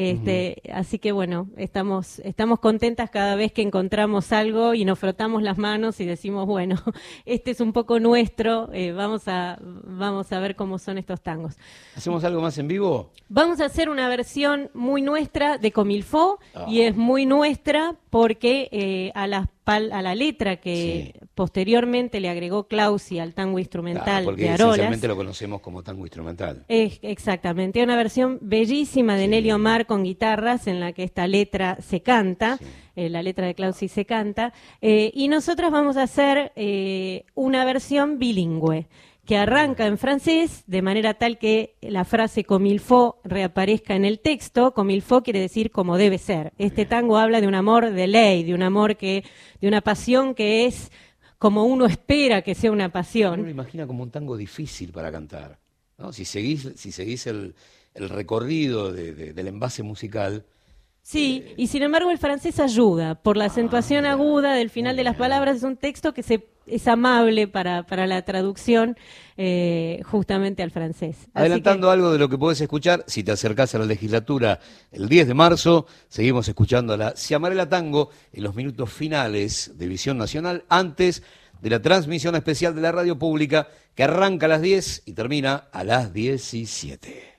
Así que bueno, estamos contentas cada vez que encontramos algo y nos frotamos las manos y decimos, bueno, este es un poco nuestro, vamos a ver cómo son estos tangos. ¿Hacemos algo más en vivo? Vamos a hacer una versión muy nuestra de Comme il faut, y es muy nuestra porque a la letra que posteriormente le agregó Clausi al tango instrumental de Arolas. Esencialmente lo conocemos como tango instrumental. Exactamente, una versión bellísima de Nelly Omar con guitarras en la que esta letra se canta, la letra de Clausi se canta, y nosotras vamos a hacer una versión bilingüe, que arranca en francés, de manera tal que la frase comme il faut reaparezca en el texto. Comme il faut quiere decir como debe ser. Este tango habla de un amor de ley, de un amor de una pasión que es como uno espera que sea una pasión. Uno lo imagina como un tango difícil para cantar, ¿no? Si seguís el recorrido del envase musical. Sí, y sin embargo el francés ayuda, por la acentuación aguda del final de las palabras. Es un texto que es amable para la traducción justamente al francés. Adelantando algo de lo que podés escuchar, si te acercás a la legislatura el 10 de marzo, seguimos escuchando a la Ciamarela Tango en los minutos finales de Visión Nacional, antes de la transmisión especial de la radio pública, que arranca a las 10 y termina a las 17.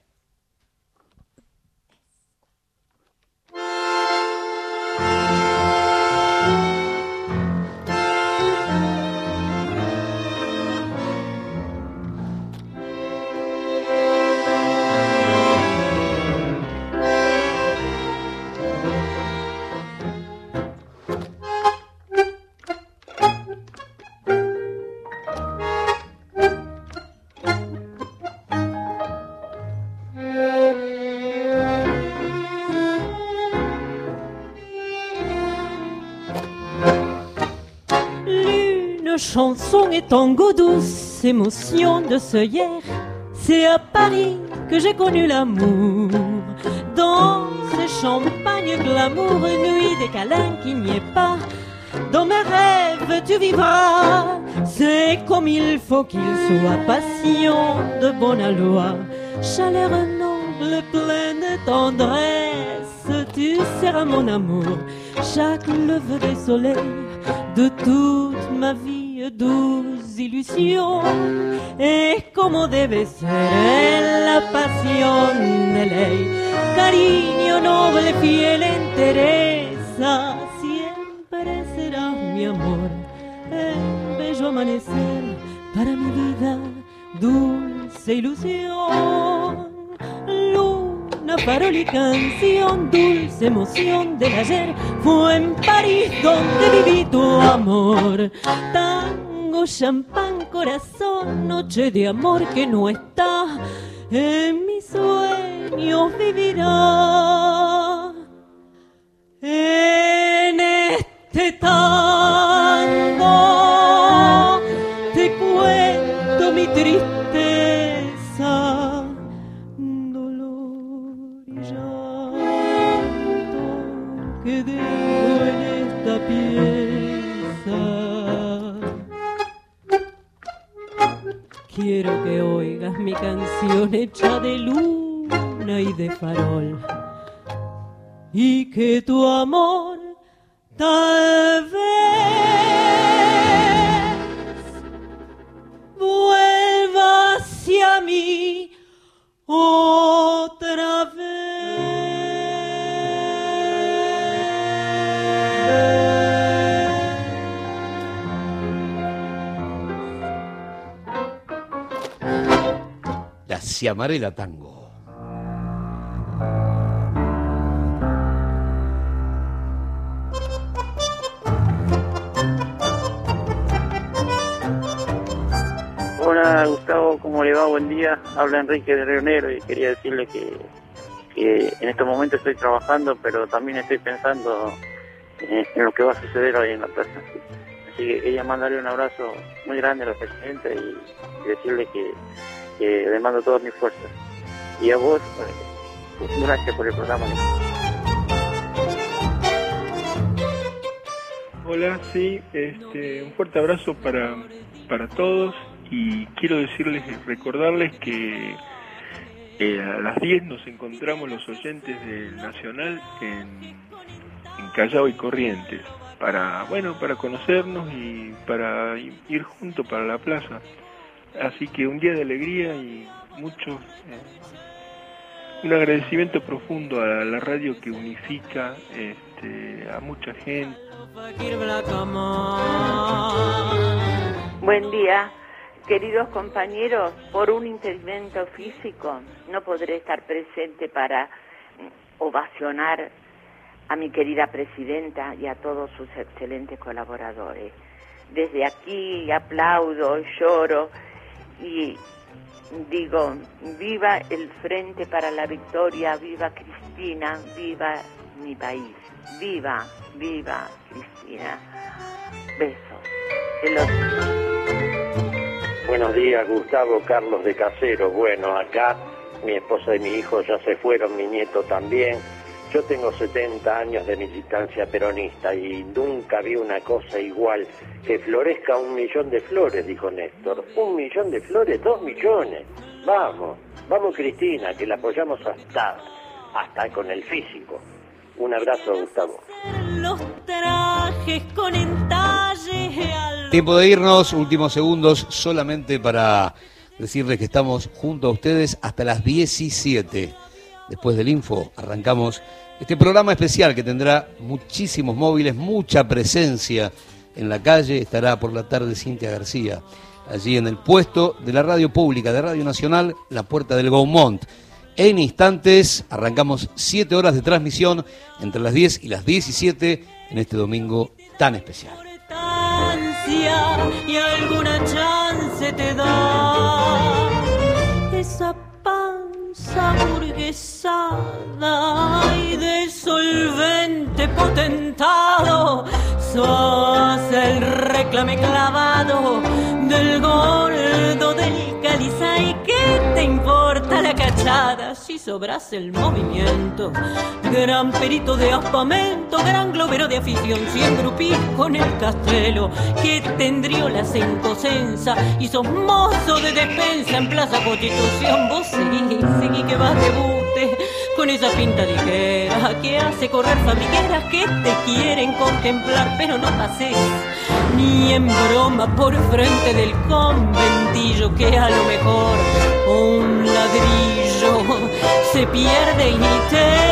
chansons et tango, douce émotion de ce hier. C'est à Paris que j'ai connu l'amour. Dans ces champagnes glamour, nuit des câlins qu'il n'y ait pas. Dans mes rêves tu vivras. C'est comme il faut qu'il soit, passion de bonne aloi, chaleur noble, pleine de tendresse. Tu seras mon amour, chaque lever des soleils de toute ma vie, douce illusion. Et como debe ser la pasión de ley, cariño noble, fiel entereza. Siempre será mi amor, el bello amanecer para mi vida, dulce ilusión. Luna, farol y canción, dulce emoción del ayer. Fue en París donde viví tu amor. Tango, champán, corazón, noche de amor que no está. En mis sueños vivirá. En este tango te cuento mi tristeza, dolor y llanto que dejo en esta pieza. Quiero que oigas mi canción hecha de luna y de farol, y que tu amor tal vez vuelva hacia mí otra vez. La Ciamarela Tango. Hola Gustavo, ¿cómo le va? Buen día. Habla Enrique de Río Negro y quería decirle que en estos momentos estoy trabajando, pero también estoy pensando en lo que va a suceder hoy en la plaza. Así que quería mandarle un abrazo muy grande a la presidenta y decirle que le mando todas mis fuerzas. Y a vos, gracias por el programa. Hola, sí, un fuerte abrazo para todos. Y quiero recordarles que a las 10 nos encontramos los oyentes del Nacional en Callao y Corrientes para conocernos y para ir juntos para la plaza. Así que un día de alegría y un agradecimiento profundo a la radio que unifica a mucha gente. Buen día. Queridos compañeros, por un impedimento físico no podré estar presente para ovacionar a mi querida presidenta y a todos sus excelentes colaboradores. Desde aquí aplaudo, lloro y digo, viva el Frente para la Victoria, viva Cristina, viva mi país, viva, viva Cristina. Besos. Buenos días, Gustavo, Carlos de Caseros. Bueno, acá mi esposa y mi hijo ya se fueron, mi nieto también. Yo tengo 70 años de militancia peronista y nunca vi una cosa igual. Que florezca 1 millón de flores, dijo Néstor. 1 millón de flores, 2 millones. Vamos Cristina, que la apoyamos hasta con el físico. Un abrazo, Gustavo. Los trajes con entalle al... Tiempo de irnos, últimos segundos, solamente para decirles que estamos junto a ustedes hasta las 17. Después del info arrancamos este programa especial que tendrá muchísimos móviles, mucha presencia en la calle. Estará por la tarde Cintia García, allí en el puesto de la radio pública de Radio Nacional, la Puerta del Gaumont. En instantes arrancamos 7 horas de transmisión entre las 10 y las 17 en este domingo tan especial. Y alguna chance te da esa panza burguesada y de solvente potentado. sos el reclame clavado del gordo del Calizay. ¿Qué te importa la cachada si sobras el movimiento? Gran perito de aspamento, gran globero de afición, 100 grupis con el castrelo, que tendrió la sencosenza y sos mozo de despensa en Plaza Constitución. Vos seguí que vas de bute con esa pinta ligera que hace correr fabriqueras que te quieren contemplar, pero no pases ni en broma por frente del conventillo, que a lo mejor un ladrillo se pierde y te